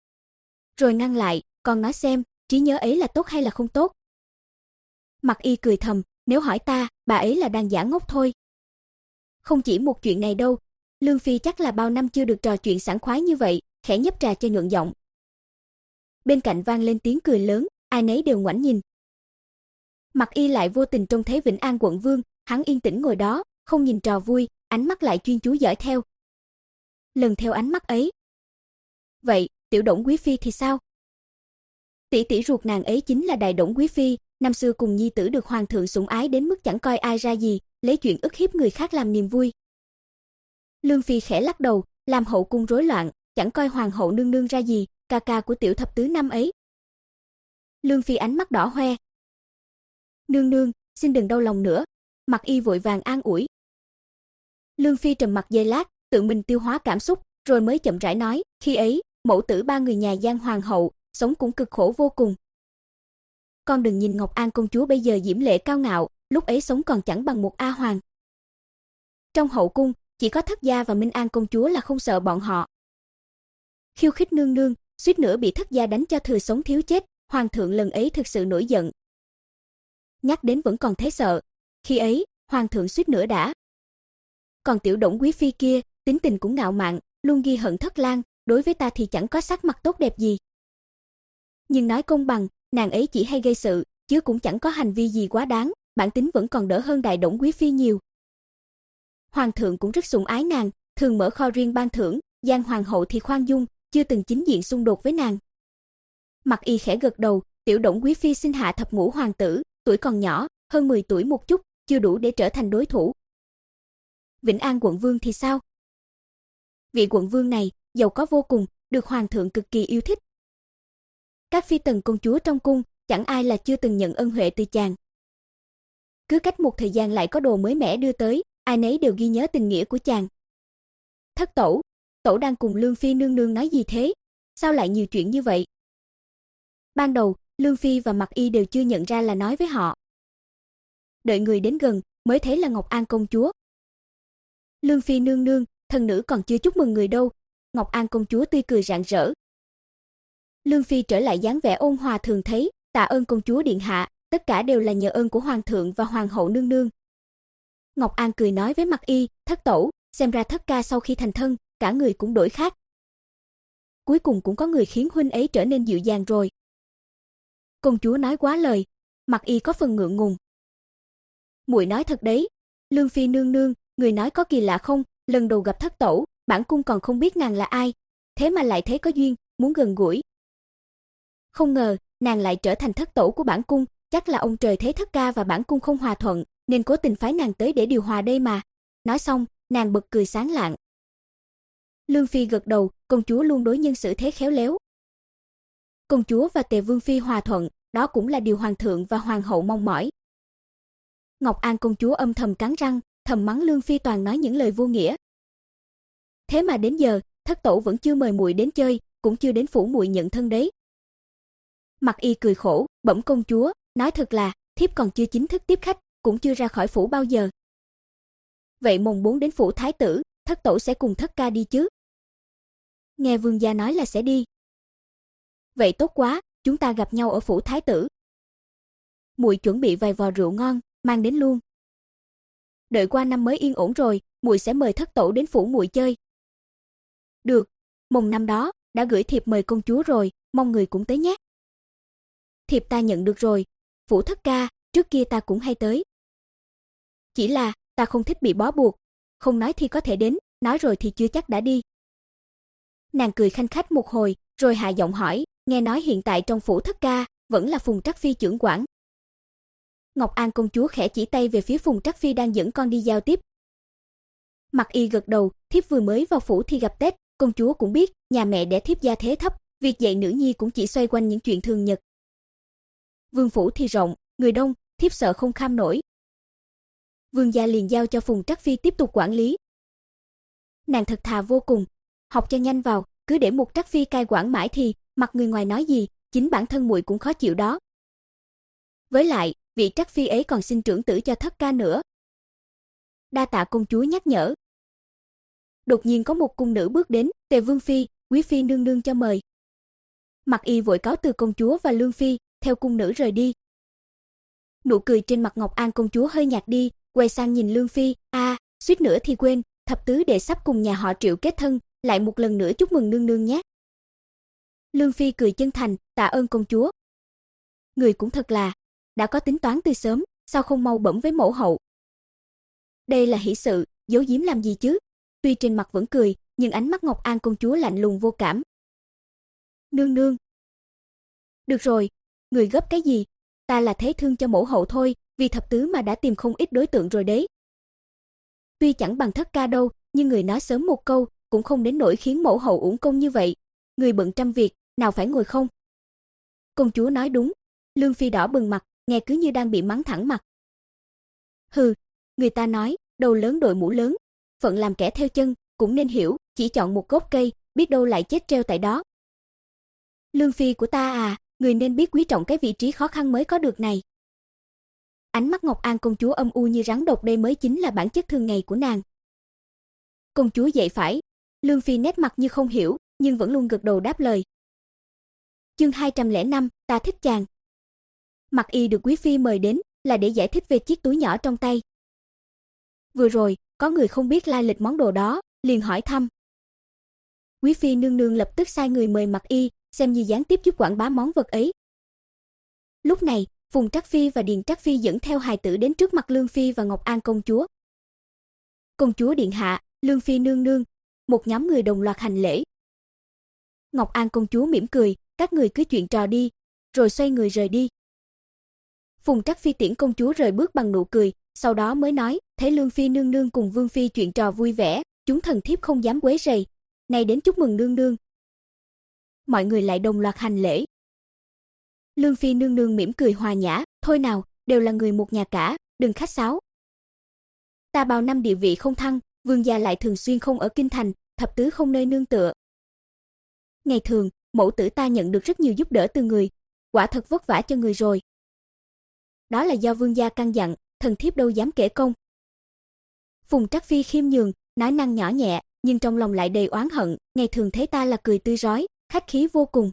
Rồi ngăn lại, con nói xem, trí nhớ ấy là tốt hay là không tốt. Mặc Y cười thầm, nếu hỏi ta, bà ấy là đang giả ngốc thôi. Không chỉ một chuyện này đâu, Lương Phi chắc là bao năm chưa được trò chuyện sảng khoái như vậy, khẽ nhấp trà cho nhuận giọng. Bên cạnh vang lên tiếng cười lớn, ai nấy đều ngoảnh nhìn. Mặc Y lại vô tình trông thấy Vĩnh An quận vương, hắn yên tĩnh ngồi đó, không nhìn trò vui, ánh mắt lại chuyên chú dõi theo. Lần theo ánh mắt ấy. Vậy, tiểu Đổng quý phi thì sao? Tỷ tỷ ruột nàng ấy chính là Đại Đổng quý phi, năm xưa cùng nhi tử được hoàng thượng sủng ái đến mức chẳng coi ai ra gì, lấy chuyện ức hiếp người khác làm niềm vui. Lương Phi khẽ lắc đầu, làm hậu cung rối loạn, chẳng coi hoàng hậu nương nương ra gì, ca ca của tiểu thập tứ năm ấy. Lương Phi ánh mắt đỏ hoe. Nương nương, xin đừng đau lòng nữa. Mặc Y vội vàng an ủi. Lương Phi trầm mặc giây lát, tự mình tiêu hóa cảm xúc, rồi mới chậm rãi nói, khi ấy, mẫu tử ba người nhà Giang hoàng hậu, sống cũng cực khổ vô cùng. Con đừng nhìn Ngọc An công chúa bây giờ diễm lệ cao ngạo, lúc ấy sống còn chẳng bằng một A hoàng. Trong hậu cung, chỉ có Thất gia và Minh An công chúa là không sợ bọn họ. Khiêu khích nương nương, suýt nữa bị Thất gia đánh cho thừa sống thiếu chết, hoàng thượng lần ấy thực sự nổi giận. Nhắc đến vẫn còn thấy sợ, khi ấy, hoàng thượng suýt nữa đã. Còn tiểu Đổng quý phi kia, tính tình cũng ngạo mạn, luôn ghi hận Thất lang, đối với ta thì chẳng có sắc mặt tốt đẹp gì. Nhưng nói công bằng, nàng ấy chỉ hay gây sự, chứ cũng chẳng có hành vi gì quá đáng, bản tính vẫn còn đỡ hơn Đại Đổng quý phi nhiều. Hoàng thượng cũng rất sủng ái nàng, thường mở kho riêng ban thưởng, Giang hoàng hậu thì khoan dung, chưa từng chính diện xung đột với nàng. Mặc Y khẽ gật đầu, tiểu Đổng quý phi sinh hạ thập ngũ hoàng tử, tuổi còn nhỏ, hơn mười tuổi một chút, chưa đủ để trở thành đối thủ. Vĩnh An quận vương thì sao? Vị quận vương này, giàu có vô cùng, được hoàng thượng cực kỳ yêu thích. Các phi tần công chúa trong cung, chẳng ai là chưa từng nhận ân huệ từ chàng. Cứ cách một thời gian lại có đồ mới mẻ đưa tới, ai nấy đều ghi nhớ tình nghĩa của chàng. Thất tổ, tổ đang cùng Lương Phi nương nương nói gì thế? Sao lại nhiều chuyện như vậy? Ban đầu, Lương Phi và Mặc Y đều chưa nhận ra là nói với họ. Đợi người đến gần, mới thấy là Ngọc An công chúa. Lương Phi nương nương, thần nữ còn chưa chúc mừng người đâu. Ngọc An công chúa tươi cười rạng rỡ. Lương Phi trở lại dáng vẻ ôn hòa thường thấy, tạ ơn công chúa điện hạ, tất cả đều là nhờ ơn của hoàng thượng và hoàng hậu nương nương. Ngọc An cười nói với Mặc Y, thất tổ, xem ra Thất ca sau khi thành thân, cả người cũng đổi khác. Cuối cùng cũng có người khiến huynh ấy trở nên dịu dàng rồi. Công chúa nói quá lời, Mặc Y có phần ngượng ngùng. Muội nói thật đấy, Lương Phi nương nương, người người nói có kỳ lạ không, lần đầu gặp thất tẩu, bản cung còn không biết nàng là ai, thế mà lại thấy có duyên, muốn gần gũi. Không ngờ, nàng lại trở thành thất tẩu của bản cung, chắc là ông trời thấy thất ca và bản cung không hòa thuận, nên cố tình phái nàng tới để điều hòa đây mà. Nói xong, nàng bật cười sáng lạng. Lương Phi gật đầu, công chúa luôn đối nhân xử thế khéo léo. Công chúa và Tề Vương Phi hòa thuận, đó cũng là điều hoàng thượng và hoàng hậu mong mỏi. Ngọc An công chúa âm thầm cắn răng, thầm mắng Lương Phi toàn nói những lời vô nghĩa. Thế mà đến giờ, thất tẩu vẫn chưa mời muội đến chơi, cũng chưa đến phủ muội nhận thân đấy. Mặc Y cười khổ, bẩm công chúa, nói thật là, thiếp còn chưa chính thức tiếp khách, cũng chưa ra khỏi phủ bao giờ. Vậy mùng bốn đến phủ thái tử, thất tẩu sẽ cùng thất ca đi chứ? Nghe vương gia nói là sẽ đi. Vậy tốt quá, chúng ta gặp nhau ở phủ thái tử. Muội chuẩn bị vài vò rượu ngon, mang đến luôn. Đợi qua năm mới yên ổn rồi, muội sẽ mời thất tẩu đến phủ muội chơi. Được, mùng năm đó, đã gửi thiệp mời công chúa rồi, mong người cũng tới nhé. Thiệp ta nhận được rồi, phủ thất ca, trước kia ta cũng hay tới. Chỉ là, ta không thích bị bó buộc, không nói thì có thể đến, nói rồi thì chưa chắc đã đi. Nàng cười khanh khách một hồi, rồi hạ giọng hỏi, nghe nói hiện tại trong phủ thất ca, vẫn là Phùng Trắc Phi trưởng quản. Ngọc An công chúa khẽ chỉ tay về phía Phùng Trắc Phi đang dẫn con đi giao tiếp. Mặc Y gật đầu, thiếp vừa mới vào phủ thì gặp Tết, công chúa cũng biết, nhà mẹ đẻ thiếp gia thế thấp, việc dạy nữ nhi cũng chỉ xoay quanh những chuyện thường nhật. Vương phủ thì rộng, người đông, thiếp sợ không kham nổi. Vương gia liền giao cho Phùng Trắc Phi tiếp tục quản lý. Nàng thật thà vô cùng, học cho nhanh vào, cứ để một Trắc Phi cai quản mãi thì, mặc người ngoài nói gì, chính bản thân muội cũng khó chịu đó. Với lại, vị Trắc Phi ấy còn xin trưởng tử cho thất ca nữa. Đa tạ công chúa nhắc nhở. Đột nhiên có một cung nữ bước đến, Tề Vương Phi, quý phi nương nương cho mời. Mặc Y vội cáo từ công chúa và Lương Phi, theo cung nữ rời đi. Nụ cười trên mặt Ngọc An công chúa hơi nhạt đi, quay sang nhìn Lương Phi, a, à, suýt nữa thì quên, thập tứ đệ sắp cùng nhà họ Triệu kết thân, lại một lần nữa chúc mừng nương nương nhé. Lương Phi cười chân thành, tạ ơn công chúa. Người cũng thật là, đã có tính toán từ sớm, sao không mau bẩm với mẫu hậu. Đây là hỷ sự, giấu giếm làm gì chứ? Tuy trên mặt vẫn cười, nhưng ánh mắt Ngọc An công chúa lạnh lùng vô cảm. Nương nương. Được rồi, người gấp cái gì? Ta là thế thương cho mẫu hậu thôi, vì thập tứ mà đã tìm không ít đối tượng rồi đấy. Tuy chẳng bằng thất ca đâu, nhưng người nói sớm một câu, cũng không đến nỗi khiến mẫu hậu uổng công như vậy. Người bận trăm việc, nào phải ngồi không? Công chúa nói đúng. Lương Phi đỏ bừng mặt, nghe cứ như đang bị mắng thẳng mặt. Hừ, người ta nói, đầu lớn đội mũ lớn, phận làm kẻ theo chân, cũng nên hiểu, chỉ chọn một gốc cây, biết đâu lại chết treo tại đó. Lương Phi của ta à, người nên biết quý trọng cái vị trí khó khăn mới có được này. Ánh mắt Ngọc An công chúa âm u như rắn độc, đây mới chính là bản chất thường ngày của nàng. Công chúa dạy phải. Lương Phi nét mặt như không hiểu, nhưng vẫn luôn gật đầu đáp lời. Chương hai trăm lẻ năm, ta thích chàng. Mặc Y được quý phi mời đến là để giải thích về chiếc túi nhỏ trong tay. Vừa rồi, có người không biết lai lịch món đồ đó, liền hỏi thăm. Quý phi nương nương lập tức sai người mời Mặc Y, xem như gián tiếp giúp quảng bá món vật ấy. Lúc này, Phùng Trắc Phi và Điền Trắc Phi dẫn theo hài tử đến trước mặt Lương Phi và Ngọc An công chúa. Công chúa điện hạ, Lương Phi nương nương, một nhóm người đồng loạt hành lễ. Ngọc An công chúa mỉm cười, các người cứ chuyện trò đi, rồi xoay người rời đi. Phùng Trắc Phi tiễn công chúa rời bước bằng nụ cười, sau đó mới nói, thấy Lương Phi nương nương cùng Vương Phi chuyện trò vui vẻ, chúng thần thiếp không dám quấy rầy, nay đến chúc mừng nương nương. Mọi người lại đồng loạt hành lễ. Lương Phi nương nương mỉm cười hòa nhã, thôi nào, đều là người một nhà cả, đừng khách sáo. Ta bao năm địa vị không thăng, vương gia lại thường xuyên không ở kinh thành, thập tứ không nơi nương tựa. Ngày thường, mẫu tử ta nhận được rất nhiều giúp đỡ từ người, quả thật vất vả cho người rồi. Đó là do vương gia căn dặn, thần thiếp đâu dám kể công. Phùng Trắc Phi khiêm nhường, nói năng nhỏ nhẹ, nhưng trong lòng lại đầy oán hận, ngày thường thấy ta là cười tươi rói, khách khí vô cùng.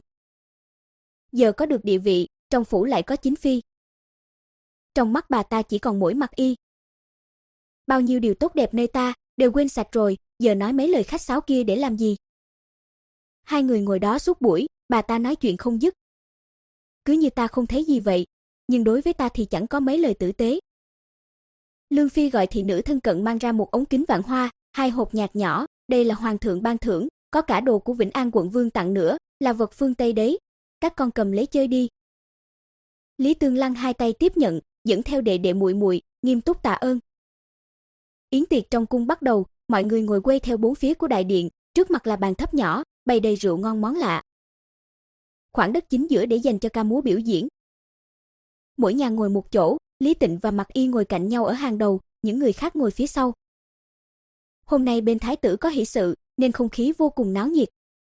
Giờ có được địa vị, trong phủ lại có chính phi. Trong mắt bà ta chỉ còn mỗi Mặc Y. Bao nhiêu điều tốt đẹp nơi ta, đều quên sạch rồi, giờ nói mấy lời khách sáo kia để làm gì? Hai người ngồi đó suốt buổi, bà ta nói chuyện không dứt. Cứ như ta không thấy gì vậy, nhưng đối với ta thì chẳng có mấy lời tử tế. Lương Phi gọi thị nữ thân cận mang ra một ống kính vạn hoa, hai hộp nhạc nhỏ, đây là hoàng thượng ban thưởng, có cả đồ của Vĩnh An quận vương tặng nữa, là vật phương Tây đấy, các con cầm lấy chơi đi. Lý Tương Lăng hai tay tiếp nhận, dẫn theo đệ đệ muội muội, nghiêm túc tạ ơn. Yến tiệc trong cung bắt đầu, mọi người ngồi quay theo bốn phía của đại điện, trước mặt là bàn thấp nhỏ, bày đầy rượu ngon món lạ. Khoảng đất chính giữa để dành cho ca múa biểu diễn. Mỗi nhà ngồi một chỗ, Lý Tịnh và Mặc Y ngồi cạnh nhau ở hàng đầu, những người khác ngồi phía sau. Hôm nay bên thái tử có hỷ sự, nên không khí vô cùng náo nhiệt.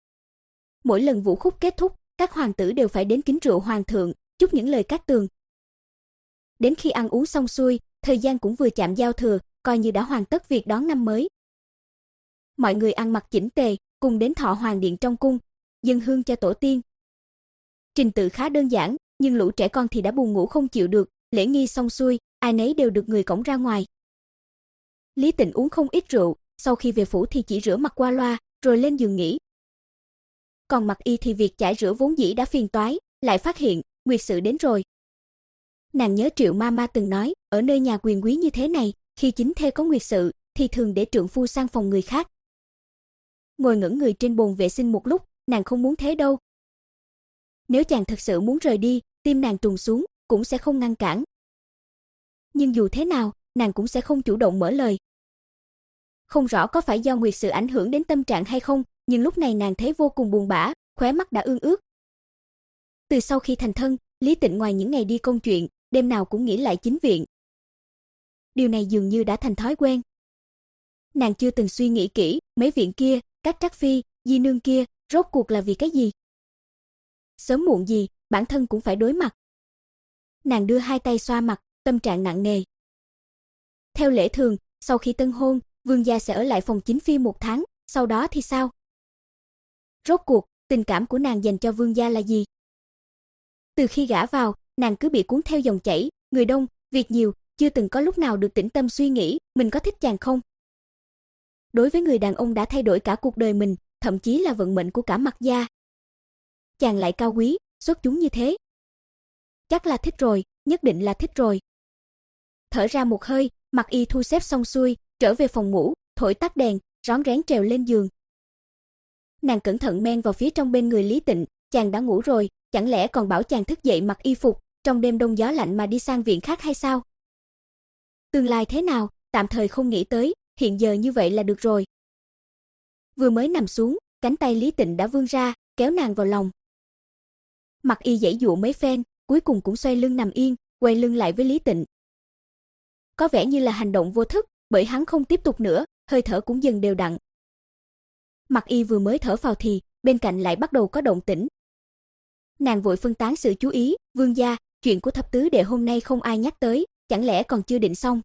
Mỗi lần vũ khúc kết thúc, các hoàng tử đều phải đến kính rượu hoàng thượng, chúc những lời cát tường. Đến khi ăn uống xong xuôi, thời gian cũng vừa chạm giao thừa, coi như đã hoàn tất việc đón năm mới. Mọi người ăn mặc chỉnh tề, cùng đến thọ hoàng điện trong cung, dâng hương cho tổ tiên. Trình tự khá đơn giản, nhưng lũ trẻ con thì đã buồn ngủ không chịu được, lễ nghi xong xuôi, ai nấy đều được người cõng ra ngoài. Lý Tịnh uống không ít rượu, sau khi về phủ thì chỉ rửa mặt qua loa, rồi lên giường nghỉ. Còn Mặc Y thì việc chải rửa vốn dĩ đã phiền toái, lại phát hiện, nguyệt sự đến rồi. Nàng nhớ Triệu Mama từng nói, ở nơi nhà quyền quý như thế này, khi chính thê có nguyệt sự, thì thường để trượng phu sang phòng người khác. Ngồi ngẩn người trên bồn vệ sinh một lúc, nàng không muốn thế đâu. Nếu chàng thật sự muốn rời đi, tim nàng trùng xuống, cũng sẽ không ngăn cản. Nhưng dù thế nào, nàng cũng sẽ không chủ động mở lời. Không rõ có phải do nguyệt sự ảnh hưởng đến tâm trạng hay không, nhưng lúc này nàng thấy vô cùng buồn bã, khóe mắt đã ương ướt. Từ sau khi thành thân, Lý Tịnh ngoài những ngày đi công chuyện, đêm nào cũng nghĩ lại chính viện. Điều này dường như đã thành thói quen. Nàng chưa từng suy nghĩ kỹ, mấy viện kia, các trắc phi, di nương kia, rốt cuộc là vì cái gì? Sớm muộn gì, bản thân cũng phải đối mặt. Nàng đưa hai tay xoa mặt, tâm trạng nặng nề. Theo lễ thường, sau khi tân hôn, vương gia sẽ ở lại phòng chính phi một tháng, sau đó thì sao? Rốt cuộc, tình cảm của nàng dành cho vương gia là gì? Từ khi gả vào, nàng cứ bị cuốn theo dòng chảy, người đông, việc nhiều, chưa từng có lúc nào được tĩnh tâm suy nghĩ, mình có thích chàng không? Đối với người đàn ông đã thay đổi cả cuộc đời mình, thậm chí là vận mệnh của cả Mặc gia. Chàng lại cao quý, xuất chúng như thế. Chắc là thích rồi, nhất định là thích rồi. Thở ra một hơi, Mặc Y thu xếp xong xuôi, trở về phòng ngủ, thổi tắt đèn, rón rén trèo lên giường. Nàng cẩn thận men vào phía trong bên người Lý Tịnh, chàng đã ngủ rồi, chẳng lẽ còn bảo chàng thức dậy mặc y phục, trong đêm đông gió lạnh mà đi sang viện khác hay sao? Tương lai thế nào, tạm thời không nghĩ tới, hiện giờ như vậy là được rồi. Vừa mới nằm xuống, cánh tay Lý Tịnh đã vươn ra, kéo nàng vào lòng. Mặc y giãy dụa mấy phen, cuối cùng cũng xoay lưng nằm yên, quay lưng lại với Lý Tịnh. Có vẻ như là hành động vô thức, bởi hắn không tiếp tục nữa, hơi thở cũng dần đều đặn. Mặc y vừa mới thở phào thì, bên cạnh lại bắt đầu có động tĩnh. Nàng vội phân tán sự chú ý, vương gia, chuyện của thập tứ đệ hôm nay không ai nhắc tới, chẳng lẽ còn chưa định xong?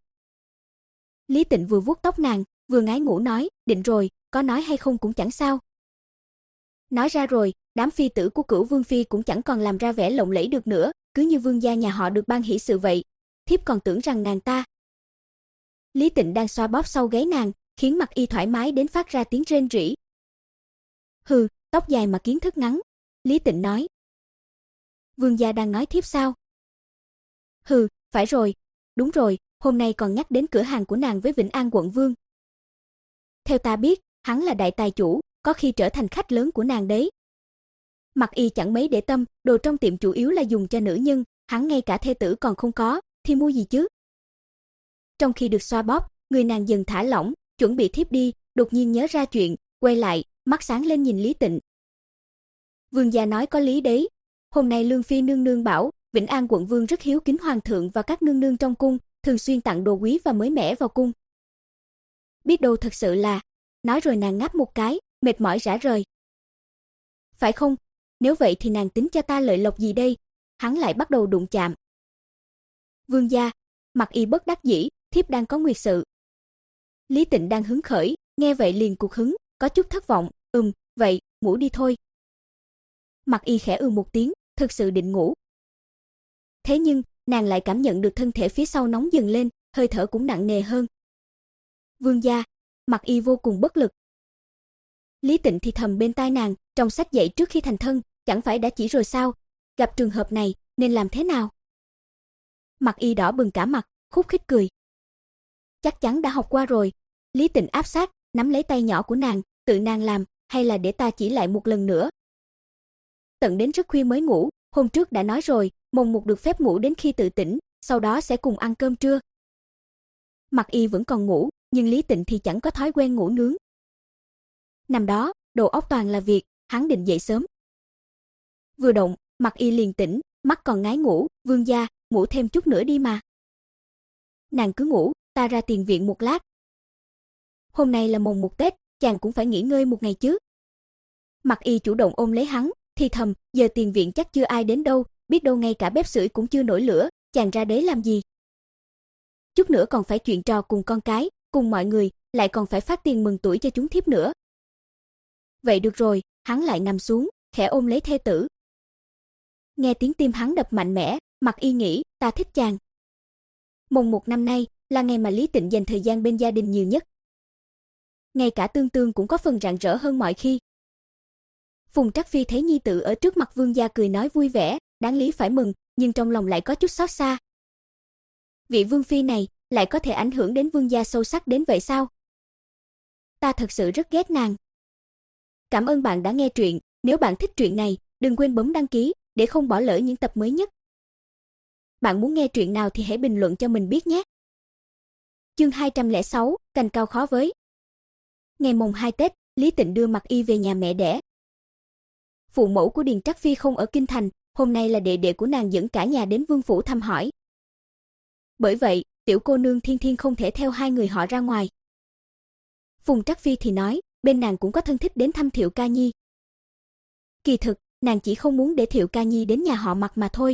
Lý Tịnh vừa vuốt tóc nàng, vừa ngái ngủ nói, định rồi, có nói hay không cũng chẳng sao. Nói ra rồi, đám phi tử của Cửu Vương phi cũng chẳng còn làm ra vẻ lộng lẫy được nữa, cứ như vương gia nhà họ được ban hỷ sự vậy, thiếp còn tưởng rằng nàng ta. Lý Tịnh đang xoa bóp sau gáy nàng, khiến Mặc y thoải mái đến phát ra tiếng rên rỉ. Hừ, tóc dài mà kiến thức ngắn, Lý Tịnh nói. Vương gia đang nói thiếp sao? Hừ, phải rồi, đúng rồi, hôm nay còn nhắc đến cửa hàng của nàng với Vĩnh An quận vương. Theo ta biết, hắn là đại tài chủ, có khi trở thành khách lớn của nàng đấy. Mặc y chẳng mấy để tâm, đồ trong tiệm chủ yếu là dùng cho nữ nhân, hắn ngay cả thê tử còn không có, thì mua gì chứ? Trong khi được xoa bóp, người nàng dần thả lỏng, chuẩn bị thiếp đi, đột nhiên nhớ ra chuyện, quay lại, mắt sáng lên nhìn Lý Tịnh. Vương gia nói có lý đấy, hôm nay Lương phi nương nương bảo, Vĩnh An quận vương rất hiếu kính hoàng thượng và các nương nương trong cung, thường xuyên tặng đồ quý và mới mẻ vào cung. Biết đâu thật sự là, nói rồi nàng ngáp một cái, mệt mỏi rã rời. Phải không? Nếu vậy thì nàng tính cho ta lợi lộc gì đây? Hắn lại bắt đầu đụng chạm. Vương gia, Mặc y bất đắc dĩ, thiếp đang có nguyệt sự. Lý Tịnh đang hứng khởi, nghe vậy liền cục hứng, có chút thất vọng, ừm, vậy, ngủ đi thôi. Mặc y khẽ ư một tiếng, thực sự định ngủ. Thế nhưng, nàng lại cảm nhận được thân thể phía sau nóng dần lên, hơi thở cũng nặng nề hơn. Vương gia, Mặc y vô cùng bất lực. Lý Tịnh thì thầm bên tai nàng, trong sách dạy trước khi thành thân, chẳng phải đã chỉ rồi sao? Gặp trường hợp này, nên làm thế nào? Mặc y đỏ bừng cả mặt, khúc khích cười. chắc chắn đã học qua rồi. Lý Tịnh áp sát, nắm lấy tay nhỏ của nàng, tự nàng làm, hay là để ta chỉ lại một lần nữa. Tận đến rất khuya mới ngủ, hôm trước đã nói rồi, mồng một được phép ngủ đến khi tự tỉnh, sau đó sẽ cùng ăn cơm trưa. Mặc Y vẫn còn ngủ, nhưng Lý Tịnh thì chẳng có thói quen ngủ nướng. Năm đó, đầu óc toàn là việc, hắn định dậy sớm. Vừa động, Mặc Y liền tỉnh, mắt còn ngái ngủ, vương gia, ngủ thêm chút nữa đi mà. Nàng cứ ngủ, ta ra tiền viện một lát. Hôm nay là mồng một Tết, chàng cũng phải nghỉ ngơi một ngày chứ. Mặc Y chủ động ôm lấy hắn, thì thầm, giờ tiền viện chắc chưa ai đến đâu, biết đâu ngay cả bếp sưởi cũng chưa nổi lửa, chàng ra đấy làm gì? Chút nữa còn phải chuyện trò cùng con cái, cùng mọi người, lại còn phải phát tiền mừng tuổi cho chúng thiếp nữa. Vậy được rồi, hắn lại nằm xuống, khẽ ôm lấy thê tử. Nghe tiếng tim hắn đập mạnh mẽ, Mặc Y nghĩ, ta thích chàng. Mồng một năm nay là ngày mà Lý Tịnh dành thời gian bên gia đình nhiều nhất. Ngay cả Tương Tương cũng có phần rạng rỡ hơn mọi khi. Phùng Trắc Phi thấy nhi tử ở trước mặt vương gia cười nói vui vẻ, đáng lý phải mừng, nhưng trong lòng lại có chút xót xa. Vị vương phi này lại có thể ảnh hưởng đến vương gia sâu sắc đến vậy sao? Ta thật sự rất ghét nàng. Cảm ơn bạn đã nghe truyện, nếu bạn thích truyện này, đừng quên bấm đăng ký để không bỏ lỡ những tập mới nhất. Bạn muốn nghe truyện nào thì hãy bình luận cho mình biết nhé. Chương hai trăm lẻ sáu, cành cao khó với. Ngày mồng hai Tết, Lý Tịnh đưa Mặc Y về nhà mẹ đẻ. Phụ mẫu của Điền Trắc Phi không ở kinh thành, hôm nay là đệ đệ của nàng dẫn cả nhà đến vương phủ thăm hỏi. Bởi vậy, tiểu cô nương Thiên Thiên không thể theo hai người họ ra ngoài. Phùng Trắc Phi thì nói, bên nàng cũng có thân thích đến thăm Thiệu Ca Nhi. Kỳ thực, nàng chỉ không muốn để Thiệu Ca Nhi đến nhà họ Mặc mà thôi.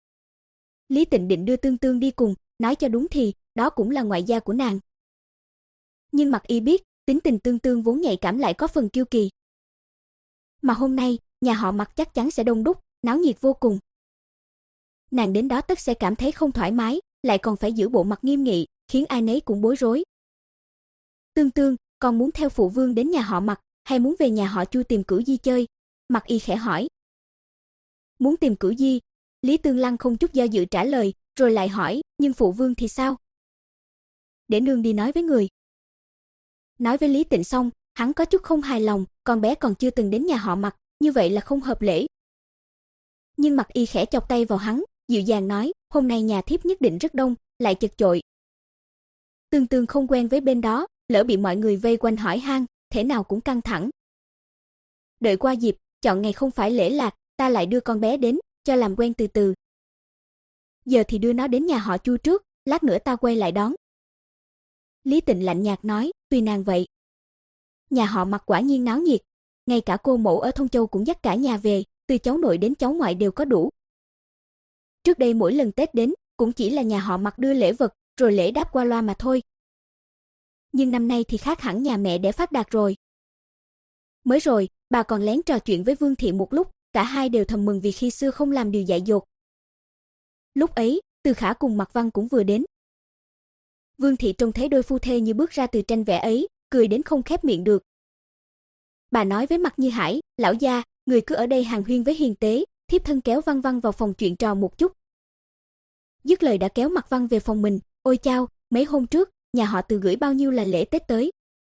Lý Tịnh định đưa Tương Tương đi cùng, nói cho đúng thì, đó cũng là ngoại gia của nàng. Nhưng Mặc Y biết, tính tình Tương Tương vốn nhạy cảm lại có phần kiêu kỳ. Mà hôm nay, nhà họ Mặc chắc chắn sẽ đông đúc, náo nhiệt vô cùng. Nàng đến đó tất sẽ cảm thấy không thoải mái, lại còn phải giữ bộ mặt nghiêm nghị, khiến ai nấy cũng bối rối. Tương Tương, con muốn theo phụ vương đến nhà họ Mặc, hay muốn về nhà họ Chu tìm Cửu Di chơi? Mặc Y khẽ hỏi. Muốn tìm Cửu Di. Lý Tương Lăng không chút do dự trả lời, rồi lại hỏi, nhưng phụ vương thì sao? Để nương đi nói với người. Nói với Lý Tịnh xong, hắn có chút không hài lòng, con bé còn chưa từng đến nhà họ Mặc, như vậy là không hợp lễ. Nhưng Mặc Y khẽ chọc tay vào hắn, dịu dàng nói, hôm nay nhà thiếp nhất định rất đông, lại chật chội. Tương Tương không quen với bên đó, lỡ bị mọi người vây quanh hỏi han, thể nào cũng căng thẳng. Đợi qua dịp, chọn ngày không phải lễ lạc, ta lại đưa con bé đến, cho làm quen từ từ. Giờ thì đưa nó đến nhà họ Chu trước, lát nữa ta quay lại đón. Lý Tịnh lạnh nhạt nói, tùy nàng vậy. Nhà họ Mặc quả nhiên náo nhiệt, ngay cả cô mẫu ở Thông Châu cũng dắt cả nhà về, từ cháu nội đến cháu ngoại đều có đủ. Trước đây mỗi lần Tết đến, cũng chỉ là nhà họ Mặc đưa lễ vật, rồi lễ đáp qua loa mà thôi. Nhưng năm nay thì khác hẳn, nhà mẹ đẻ phát đạt rồi. Mới rồi, bà còn lén trò chuyện với Vương Thị một lúc, cả hai đều thầm mừng vì khi xưa không làm điều dại dột. Lúc ấy, Từ Khả cùng Mặc Văn cũng vừa đến. Vương Thị trông thấy đôi phu thê như bước ra từ tranh vẽ ấy, cười đến không khép miệng được. Bà nói với Mặc Như Hải, lão gia, người cứ ở đây hàng huyên với hiền tế, thiếp thân kéo Văn Văn vào phòng chuyện trò một chút. Dứt lời đã kéo Mặc Văn về phòng mình, ôi chao, mấy hôm trước, nhà họ Từ gửi bao nhiêu là lễ Tết tới.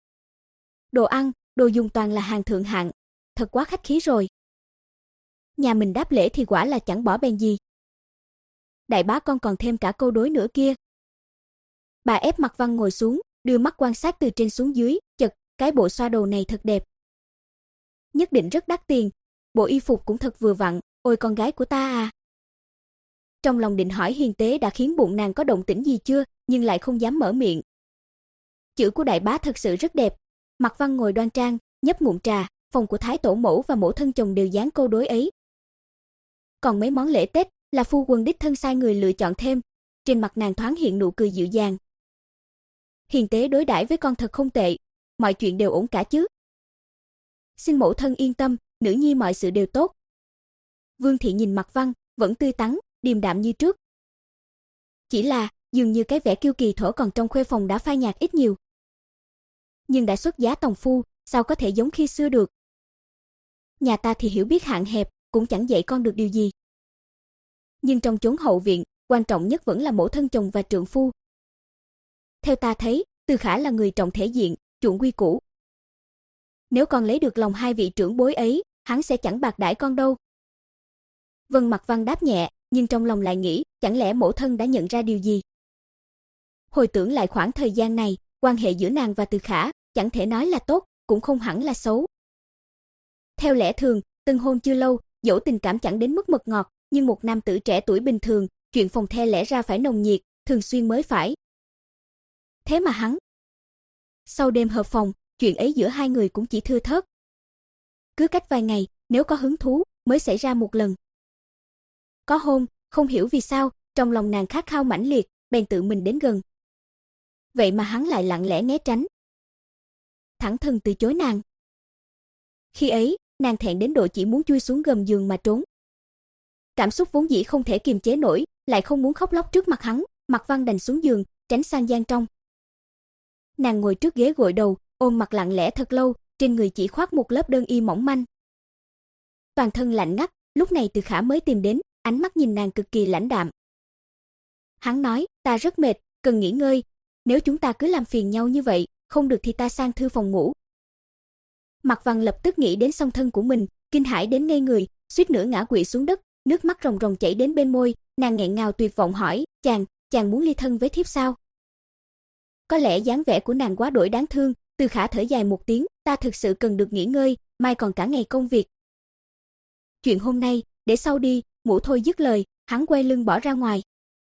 Đồ ăn, đồ dùng toàn là hàng thượng hạng, thật quá khách khí rồi. Nhà mình đáp lễ thì quả là chẳng bỏ bèn gì. Đại bá con còn thêm cả câu đối nữa kia. Bà ép Mặc Văn ngồi xuống, đưa mắt quan sát từ trên xuống dưới, chật, cái bộ xoa đầu này thật đẹp. Nhất định rất đắt tiền, bộ y phục cũng thật vừa vặn, ôi con gái của ta à. Trong lòng định hỏi hiền tế đã khiến bụng nàng có động tĩnh gì chưa, nhưng lại không dám mở miệng. Chữ của đại bá thật sự rất đẹp. Mặc Văn ngồi đoan trang, nhấp ngụm trà, phòng của thái tổ mẫu và mẫu thân chồng đều dán câu đối ấy. Còn mấy món lễ Tết là phu quân đích thân sai người lựa chọn thêm. Trên mặt nàng thoáng hiện nụ cười dịu dàng. Hiền tế đối đãi với con thật không tệ, mọi chuyện đều ổn cả chứ? Xin mẫu thân yên tâm, nữ nhi mọi sự đều tốt. Vương Thị nhìn Mặc Văn, vẫn tươi tắn, điềm đạm như trước. Chỉ là, dường như cái vẻ kiêu kỳ thổ còn trong khuê phòng đã phai nhạt ít nhiều. Nhưng đã xuất giá tòng phu, sao có thể giống khi xưa được? Nhà ta thì hiểu biết hạn hẹp, cũng chẳng dạy con được điều gì. Nhưng trong chốn hậu viện, quan trọng nhất vẫn là mẫu thân chồng và trượng phu. theo ta thấy, Từ Khả là người trọng thể diện, chuộng quy củ. Nếu con lấy được lòng hai vị trưởng bối ấy, hắn sẽ chẳng bạc đãi con đâu. Vân Mặc Văn đáp nhẹ, nhưng trong lòng lại nghĩ, chẳng lẽ mẫu thân đã nhận ra điều gì? Hồi tưởng lại khoảng thời gian này, quan hệ giữa nàng và Từ Khả, chẳng thể nói là tốt, cũng không hẳn là xấu. Theo lẽ thường, tân hôn chưa lâu, dẫu tình cảm chẳng đến mức mật ngọt, nhưng một nam tử trẻ tuổi bình thường, chuyện phòng the lẽ ra phải nồng nhiệt, thường xuyên mới phải. Thế mà hắn, sau đêm hợp phòng, chuyện ấy giữa hai người cũng chỉ thưa thớt. Cứ cách vài ngày, nếu có hứng thú, mới xảy ra một lần. Có hôm, không hiểu vì sao, trong lòng nàng khát khao mãnh liệt, bèn tự mình đến gần. Vậy mà hắn lại lặng lẽ né tránh, thẳng thừng từ chối nàng. Khi ấy, nàng thẹn đến độ chỉ muốn chui xuống gầm giường mà trốn. Cảm xúc vốn dĩ không thể kiềm chế nổi, lại không muốn khóc lóc trước mặt hắn, Mặc Văn đành xuống giường, tránh sang gian trong. Nàng ngồi trước ghế gội đầu, ôm mặt lặng lẽ thật lâu, trên người chỉ khoác một lớp đơn y mỏng manh. Toàn thân lạnh ngắt, lúc này Từ Khả mới tìm đến, ánh mắt nhìn nàng cực kỳ lãnh đạm. Hắn nói, ta rất mệt, cần nghỉ ngơi, nếu chúng ta cứ làm phiền nhau như vậy, không được thì ta sang thư phòng ngủ. Mặc Văn lập tức nghĩ đến song thân của mình, kinh hãi đến ngây người, suýt nữa ngã quỵ xuống đất, nước mắt ròng ròng chảy đến bên môi, nàng nghẹn ngào tuyệt vọng hỏi, chàng, chàng muốn ly thân với thiếp sao? Có lẽ dáng vẻ của nàng quá đổi đáng thương, Từ Khả thở dài một tiếng, ta thực sự cần được nghỉ ngơi, mai còn cả ngày công việc. Chuyện hôm nay, để sau đi, ngủ thôi. Dứt lời, hắn quay lưng bỏ ra ngoài.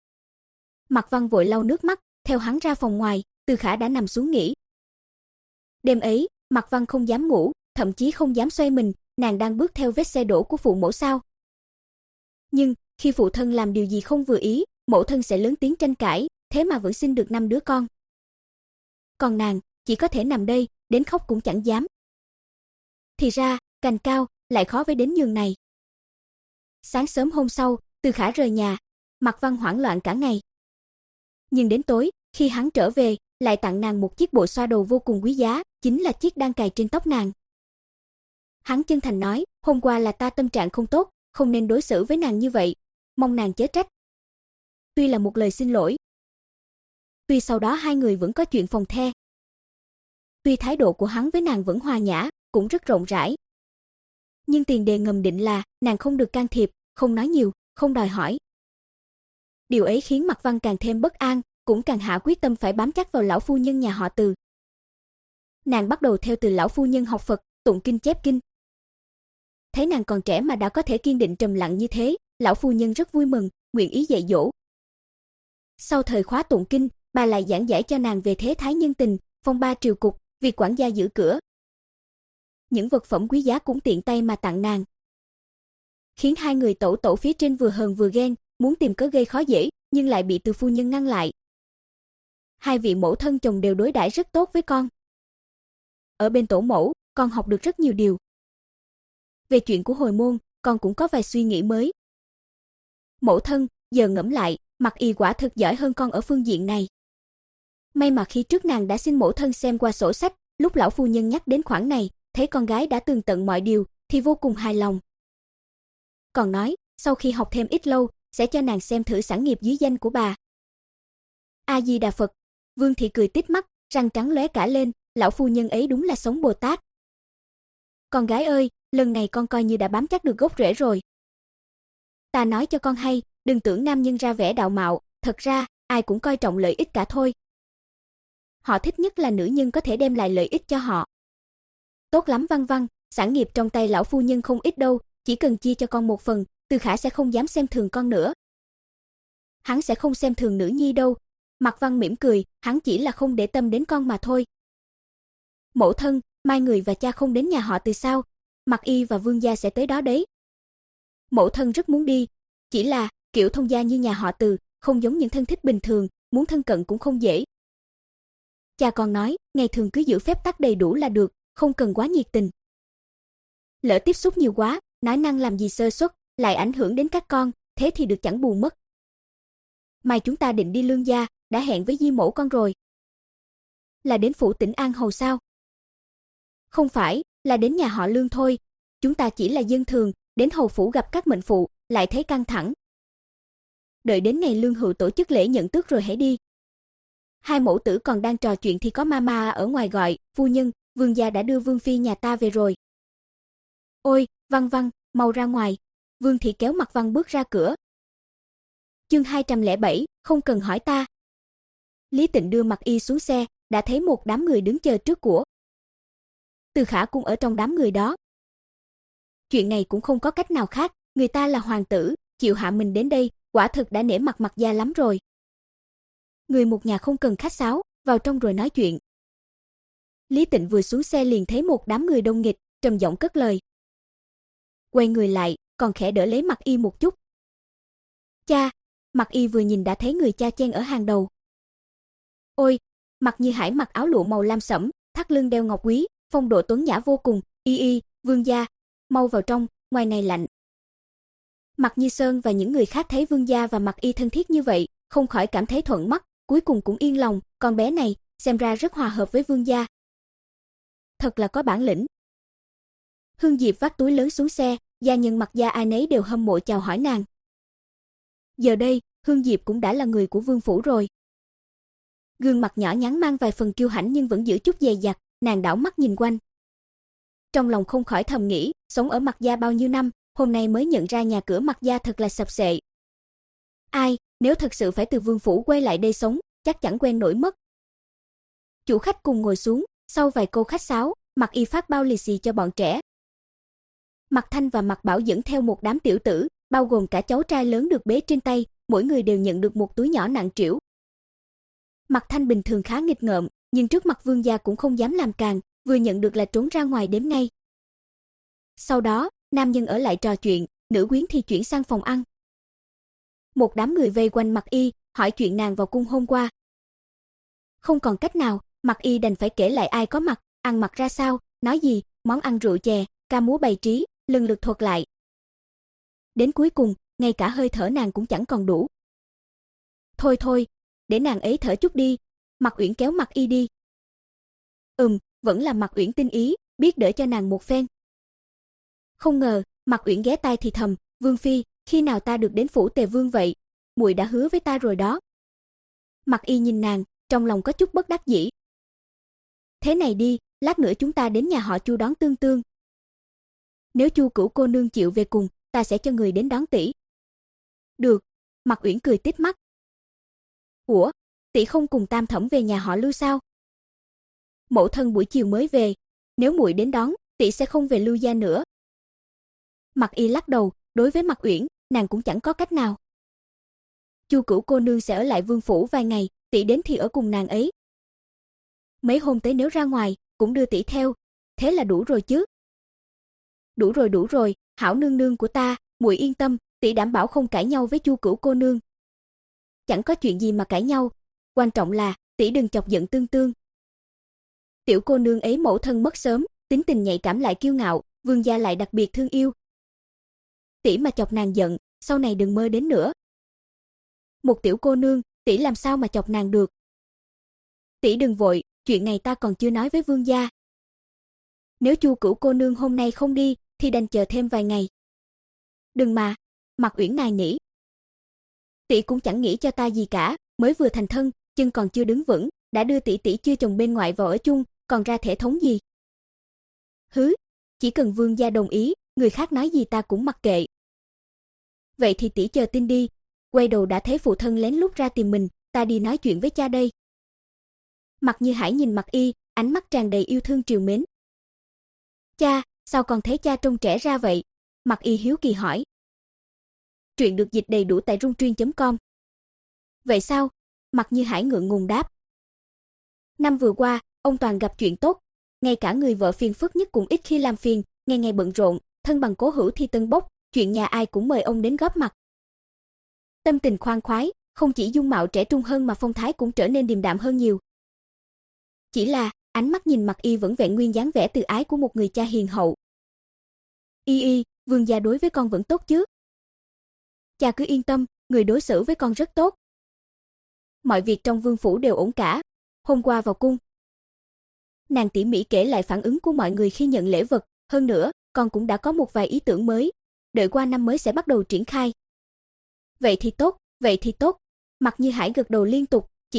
Mặc Văn vội lau nước mắt, theo hắn ra phòng ngoài, Từ Khả đã nằm xuống nghỉ. Đêm ấy, Mặc Văn không dám ngủ, thậm chí không dám xoay mình, nàng đang bước theo vết xe đổ của phụ mẫu sao? Nhưng, khi phụ thân làm điều gì không vừa ý, mẫu thân sẽ lớn tiếng tranh cãi, thế mà vẫn sinh được năm đứa con. Còn nàng, chỉ có thể nằm đây, đến khóc cũng chẳng dám. Thì ra, cành cao, lại khó với đến nhường này. Sáng sớm hôm sau, Từ Khả rời nhà, Mặc Văn hoảng loạn cả ngày. Nhưng đến tối, khi hắn trở về, lại tặng nàng một chiếc bộ xoa đầu vô cùng quý giá, chính là chiếc đang cài trên tóc nàng. Hắn chân thành nói, hôm qua là ta tâm trạng không tốt, không nên đối xử với nàng như vậy, mong nàng chớ trách. Tuy là một lời xin lỗi, tuy sau đó hai người vẫn có chuyện phòng the, tuy thái độ của hắn với nàng vẫn hòa nhã, cũng rất rộng rãi, nhưng tiền đề ngầm định là nàng không được can thiệp, không nói nhiều, không đòi hỏi. Điều ấy khiến Mặc Văn càng thêm bất an, cũng càng hạ quyết tâm phải bám chắc vào lão phu nhân nhà họ Từ. Nàng bắt đầu theo từ lão phu nhân học Phật, tụng kinh chép kinh. Thấy nàng còn trẻ mà đã có thể kiên định trầm lặng như thế, lão phu nhân rất vui mừng, nguyện ý dạy dỗ. Sau thời khóa tụng kinh, bà lại giảng giải cho nàng về thế thái nhân tình, phong ba triều cục, việc quản gia giữ cửa. Những vật phẩm quý giá cũng tiện tay mà tặng nàng, khiến hai người tẩu tẩu phía trên vừa hờn vừa ghen, muốn tìm cớ gây khó dễ, nhưng lại bị Từ phu nhân ngăn lại. Hai vị mẫu thân chồng đều đối đãi rất tốt với con. Ở bên tổ mẫu, con học được rất nhiều điều. Về chuyện của hồi môn, con cũng có vài suy nghĩ mới. Mẫu thân, giờ ngẫm lại, Mặc Y quả thực giỏi hơn con ở phương diện này. May mà khi trước nàng đã xin mẫu thân xem qua sổ sách, lúc lão phu nhân nhắc đến khoản này, thấy con gái đã tường tận mọi điều, thì vô cùng hài lòng. Còn nói, sau khi học thêm ít lâu, sẽ cho nàng xem thử sản nghiệp dưới danh của bà. A Di Đà Phật. Vương thị cười tít mắt, răng trắng lóe cả lên, lão phu nhân ấy đúng là sống Bồ Tát. Con gái ơi, lần này con coi như đã bám chắc được gốc rễ rồi. Ta nói cho con hay, đừng tưởng nam nhân ra vẻ đạo mạo, thật ra, ai cũng coi trọng lợi ích cả thôi. Họ thích nhất là nữ nhân có thể đem lại lợi ích cho họ. Tốt lắm Văn Văn, sản nghiệp trong tay lão phu nhân không ít đâu, chỉ cần chia cho con một phần, Từ Khả sẽ không dám xem thường con nữa. Hắn sẽ không xem thường nữ nhi đâu. Mặc Văn mỉm cười, hắn chỉ là không để tâm đến con mà thôi. Mẫu thân, mai người và cha không đến nhà họ Từ sao? Mặc Y và Vương gia sẽ tới đó đấy. Mẫu thân rất muốn đi, chỉ là kiểu thông gia như nhà họ Từ, không giống những thân thích bình thường, muốn thân cận cũng không dễ. Cha con nói, ngày thường cứ giữ phép tắc đầy đủ là được, không cần quá nhiệt tình. Lỡ tiếp xúc nhiều quá, nói năng làm gì sơ suất, lại ảnh hưởng đến các con, thế thì được chẳng bù mất. Mai chúng ta định đi Lương gia, đã hẹn với Di mẫu con rồi. Là đến phủ Tỉnh An Hầu sao? Không phải, là đến nhà họ Lương thôi. Chúng ta chỉ là dân thường, đến hầu phủ gặp các mệnh phụ, lại thấy căng thẳng. Đợi đến ngày Lương Hữu tổ chức lễ nhận tước rồi hãy đi. Hai mẫu tử còn đang trò chuyện thì có mama ở ngoài gọi, phu nhân, vương gia đã đưa vương phi nhà ta về rồi. Ôi, Văn Văn, mau ra ngoài. Vương thị kéo Mạc Văn bước ra cửa. Chương hai trăm lẻ bảy, không cần hỏi ta. Lý Tịnh đưa Mạc Y xuống xe, đã thấy một đám người đứng chờ trước của. Từ Khả cũng ở trong đám người đó. Chuyện này cũng không có cách nào khác, người ta là hoàng tử, chịu hạ mình đến đây, quả thực đã nể mặt Mạc gia lắm rồi. Người một nhà không cần khách sáo, vào trong rồi nói chuyện. Lý Tịnh vừa xuống xe liền thấy một đám người đông nghịt, trầm giọng cất lời. Quay người lại, còn khẽ đỡ lấy Mạc Y một chút. Cha, Mạc Y vừa nhìn đã thấy người cha chen ở hàng đầu. Ôi, Mạc Như Hải mặc áo lụa màu lam sẫm, thắt lưng đeo ngọc quý, phong độ tuấn nhã vô cùng. Y y, vương gia, mau vào trong, ngoài này lạnh. Mạc Như Sơn và những người khác thấy vương gia và Mạc Y thân thiết như vậy, không khỏi cảm thấy thuận mắt, cuối cùng cũng yên lòng, con bé này xem ra rất hòa hợp với vương gia. Thật là có bản lĩnh. Hương Diệp vác túi lớn xuống xe, gia nhân Mạc gia ai nấy đều hâm mộ chào hỏi nàng. Giờ đây, Hương Diệp cũng đã là người của vương phủ rồi. Gương mặt nhỏ nhắn mang vài phần kiêu hãnh nhưng vẫn giữ chút dè dặt, nàng đảo mắt nhìn quanh. Trong lòng không khỏi thầm nghĩ, sống ở Mạc gia bao nhiêu năm, hôm nay mới nhận ra nhà cửa Mạc gia thật là sập sệ. Ai, nếu thật sự phải từ vương phủ quay lại đây sống, chắc chẳng quen nổi mất. Chủ khách cùng ngồi xuống, sau vài câu khách sáo, Mạc Y phát bao lì xì cho bọn trẻ. Mạc Thanh và Mạc Bảo dẫn theo một đám tiểu tử, bao gồm cả cháu trai lớn được bế trên tay, mỗi người đều nhận được một túi nhỏ nặng trĩu. Mạc Thanh bình thường khá nghịch ngợm, nhưng trước mặt vương gia cũng không dám làm càn, vừa nhận được là trốn ra ngoài đếm ngay. Sau đó, nam nhân ở lại trò chuyện, nữ quyến thì chuyển sang phòng ăn. Một đám người vây quanh Mạc Y, hỏi chuyện nàng vào cung hôm qua. Không còn cách nào, Mạc Y đành phải kể lại ai có mặt, ăn mặc ra sao, nói gì, món ăn rượu chè, ca múa bày trí, lần lượt thuật lại. Đến cuối cùng, ngay cả hơi thở nàng cũng chẳng còn đủ. Thôi thôi, để nàng ấy thở chút đi. Mạc Uyển kéo Mạc Y đi. Ừm, vẫn là Mạc Uyển tinh ý, biết đỡ cho nàng một phen. Không ngờ, Mạc Uyển ghé tai thì thầm, Vương phi, khi nào ta được đến phủ Tề Vương vậy? Muội đã hứa với ta rồi đó. Mạc Y nhìn nàng, trong lòng có chút bất đắc dĩ. Thế này đi, lát nữa chúng ta đến nhà họ Chu đón Tương Tương. Nếu Chu Cửu cô nương chịu về cùng, ta sẽ cho người đến đón tỷ. Được, Mạc Uyển cười tít mắt. Ủa, tỷ không cùng Tam Thẩm về nhà họ Lưu sao? Mẫu thân buổi chiều mới về, nếu muội đến đón, tỷ sẽ không về Lưu gia nữa. Mạc Y lắc đầu, đối với Mạc Uyển, nàng cũng chẳng có cách nào. Chu Cửu cô nương sẽ ở lại vương phủ vài ngày, tỷ đến thì ở cùng nàng ấy. Mấy hôm tới nếu ra ngoài, cũng đưa tỷ theo, thế là đủ rồi chứ? Đủ rồi đủ rồi, hảo nương nương của ta, muội yên tâm, tỷ đảm bảo không cãi nhau với Chu Cửu cô nương. Chẳng có chuyện gì mà cãi nhau, quan trọng là tỷ đừng chọc giận Tương Tương. Tiểu cô nương ấy mẫu thân mất sớm, tính tình nhạy cảm lại kiêu ngạo, vương gia lại đặc biệt thương yêu. Tỷ mà chọc nàng giận, sau này đừng mơ đến nữa. Một tiểu cô nương, tỷ làm sao mà chọc nàng được? Tỷ đừng vội, chuyện này ta còn chưa nói với vương gia. Nếu Chu Cửu cô nương hôm nay không đi, thì đành chờ thêm vài ngày. Đừng mà, Mạc Uyển nài nỉ. Tỷ cũng chẳng nghĩ cho ta gì cả, mới vừa thành thân, chân còn chưa đứng vững, đã đưa tỷ tỷ chưa chồng bên ngoại vào ở chung, còn ra thể thống gì? Hứ, chỉ cần vương gia đồng ý, người khác nói gì ta cũng mặc kệ. Vậy thì tỷ chờ tin đi, quay đầu đã thấy phụ thân lén lút ra tìm mình, ta đi nói chuyện với cha đây. Mạc Như Hải nhìn Mạc Y, ánh mắt tràn đầy yêu thương trìu mến. Cha, sao còn thấy cha trông trẻ ra vậy? Mạc Y hiếu kỳ hỏi. Truyện được dịch đầy đủ tại rungtuyên chấm com. Vậy sao? Mạc Như Hải ngượng ngùng đáp. Năm vừa qua, ông toàn gặp chuyện tốt, ngay cả người vợ phiền phức nhất cũng ít khi làm phiền, ngày ngày bận rộn, thân bằng cố hữu thi tân bốc, chuyện nhà ai cũng mời ông đến góp mặt. Tâm tình khoan khoái, không chỉ dung mạo trẻ trung hơn mà phong thái cũng trở nên điềm đạm hơn nhiều. Chỉ là, ánh mắt nhìn Mạc Y vẫn vẹn nguyên dáng vẻ từ ái của một người cha hiền hậu. Y y, vương gia đối với con vẫn tốt chứ? Cha cứ yên tâm, người đối xử với con rất tốt. Mọi việc trong vương phủ đều ổn cả. Hôm qua vào cung, nàng tỉ mỉ kể lại phản ứng của mọi người khi nhận lễ vật, hơn nữa, con cũng đã có một vài ý tưởng mới, đợi qua năm mới sẽ bắt đầu triển khai. Vậy thì tốt, vậy thì tốt. Mạc Như Hải gật đầu liên tục, chỉ là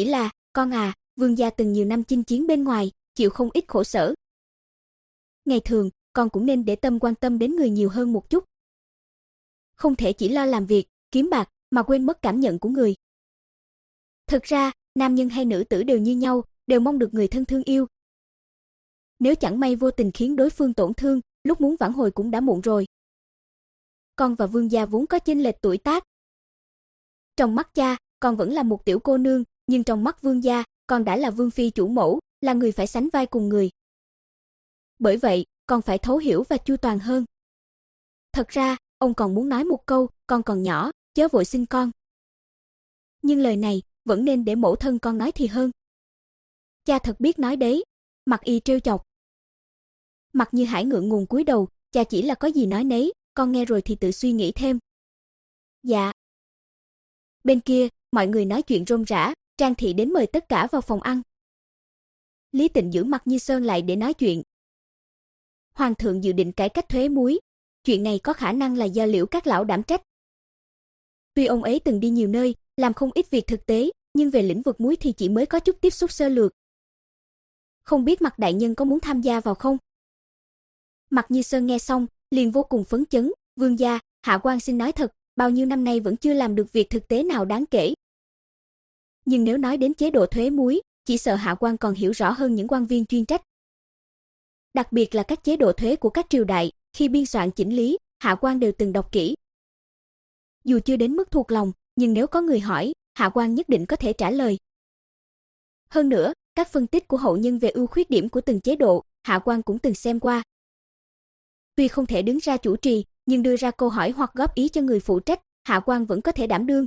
con à, vương gia từng nhiều năm chinh chiến bên ngoài, chịu không ít khổ sở. Ngày thường, con cũng nên để tâm quan tâm đến người nhiều hơn một chút. Không thể chỉ lo làm việc, kiếm bạc, mà quên mất cảm nhận của người. Thực ra, nam nhân hay nữ tử đều như nhau, đều mong được người thân thương yêu. Nếu chẳng may vô tình khiến đối phương tổn thương, lúc muốn vãn hồi cũng đã muộn rồi. Con và vương gia vốn có chênh lệch tuổi tác. Trong mắt cha, con vẫn là một tiểu cô nương, nhưng trong mắt vương gia, con đã là vương phi chủ mẫu, là người phải sánh vai cùng người. Bởi vậy, con phải thấu hiểu và chu toàn hơn. Thật ra, ông còn muốn nói một câu, con còn nhỏ, chớ vội sinh con. Nhưng lời này, vẫn nên để mẫu thân con nói thì hơn. Cha thật biết nói đấy, Mặc Y trêu chọc. Mặc Như Hải ngượng ngùng cúi đầu, cha chỉ là có gì nói nấy, con nghe rồi thì tự suy nghĩ thêm. Dạ. Bên kia, mọi người nói chuyện rôm rả, Trang thị đến mời tất cả vào phòng ăn. Lý Tịnh giữ Mặc Như Sơn lại để nói chuyện. Hoàng thượng dự định cải cách thuế muối, chuyện này có khả năng là do Liễu các lão đảm trách. Tuy ông ấy từng đi nhiều nơi, làm không ít việc thực tế, nhưng về lĩnh vực muối thì chỉ mới có chút tiếp xúc sơ lược. Không biết Mặc đại nhân có muốn tham gia vào không? Mặc Như Sơn nghe xong, liền vô cùng phấn chấn, vương gia, hạ quan xin nói thật, bao nhiêu năm nay vẫn chưa làm được việc thực tế nào đáng kể. Nhưng nếu nói đến chế độ thuế muối, chỉ sợ hạ quan còn hiểu rõ hơn những quan viên chuyên trách. Đặc biệt là các chế độ thuế của các triều đại, khi biên soạn chỉnh lý, hạ quan đều từng đọc kỹ. Dù chưa đến mức thuộc lòng, nhưng nếu có người hỏi, hạ quan nhất định có thể trả lời. Hơn nữa, các phân tích của hậu nhân về ưu khuyết điểm của từng chế độ, hạ quan cũng từng xem qua. Tuy không thể đứng ra chủ trì, nhưng đưa ra câu hỏi hoặc góp ý cho người phụ trách, hạ quan vẫn có thể đảm đương.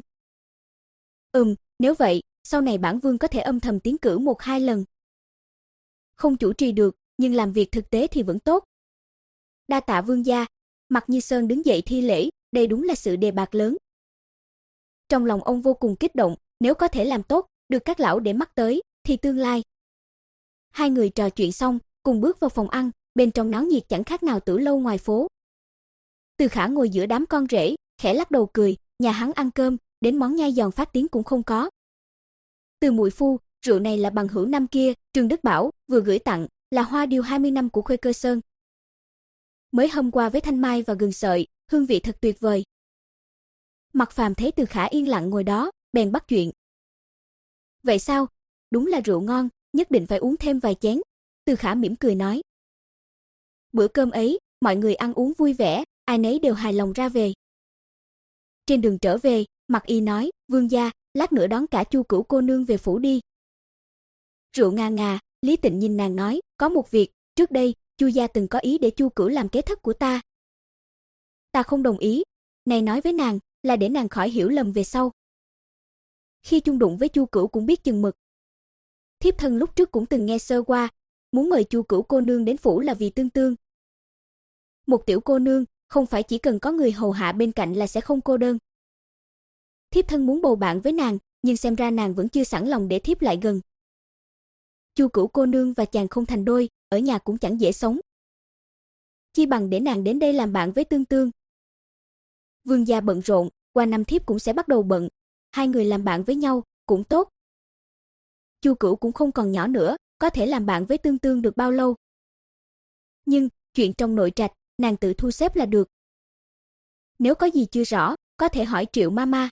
Ừm, nếu vậy, sau này bản vương có thể âm thầm tiến cử một hai lần. Không chủ trì được, nhưng làm việc thực tế thì vẫn tốt. Đa tạ vương gia. Mặc Như Sơn đứng dậy thi lễ, đây đúng là sự đề bạt lớn. Trong lòng ông vô cùng kích động, nếu có thể làm tốt, được các lão để mắt tới, thì tương lai. Hai người trò chuyện xong, cùng bước vào phòng ăn, bên trong náo nhiệt chẳng khác nào tử lâu ngoài phố. Từ Khả ngồi giữa đám con rể, khẽ lắc đầu cười, nhà hắn ăn cơm, đến món nhai giòn phát tiếng cũng không có. Từ muội phu, rượu này là bằng hữu năm kia, Trương Đức Bảo, vừa gửi tặng, là hoa điều hai mươi năm của Khuê Cơ Sơn. Mới hôm qua với thanh mai và gừng sợi, hương vị thật tuyệt vời. Mặc Phàm thấy Từ Khả yên lặng ngồi đó, bèn bắt chuyện. Vậy sao? Đúng là rượu ngon, nhất định phải uống thêm vài chén. Từ Khả mỉm cười nói. Bữa cơm ấy, mọi người ăn uống vui vẻ, ai nấy đều hài lòng ra về. Trên đường trở về, Mặc Y nói, vương gia, lát nữa đón cả Chu Cửu cô nương về phủ đi. Rượu ngà ngà, Lý Tịnh nhìn nàng nói, có một việc, trước đây, Chu gia từng có ý để Chu Cửu làm kế thất của ta. Ta không đồng ý, này nói với nàng, là để nàng khỏi hiểu lầm về sau. Khi chung đụng với Chu Cửu cũng biết chừng mực. Thiếp thân lúc trước cũng từng nghe sơ qua, muốn mời Chu Cửu cô nương đến phủ là vì tương tương. Một tiểu cô nương, không phải chỉ cần có người hầu hạ bên cạnh là sẽ không cô đơn. Thiếp thân muốn bầu bạn với nàng, nhưng xem ra nàng vẫn chưa sẵn lòng để thiếp lại gần. Chu Cửu cô nương và chàng không thành đôi, ở nhà cũng chẳng dễ sống. Chi bằng để nàng đến đây làm bạn với tương tương. Vương gia bận rộn, qua năm thiếp cũng sẽ bắt đầu bận, hai người làm bạn với nhau, cũng tốt. Chu Cửu cũng không còn nhỏ nữa, có thể làm bạn với tương tương được bao lâu. Nhưng, chuyện trong nội trạch, nàng tự thu xếp là được. Nếu có gì chưa rõ, có thể hỏi Triệu Mama.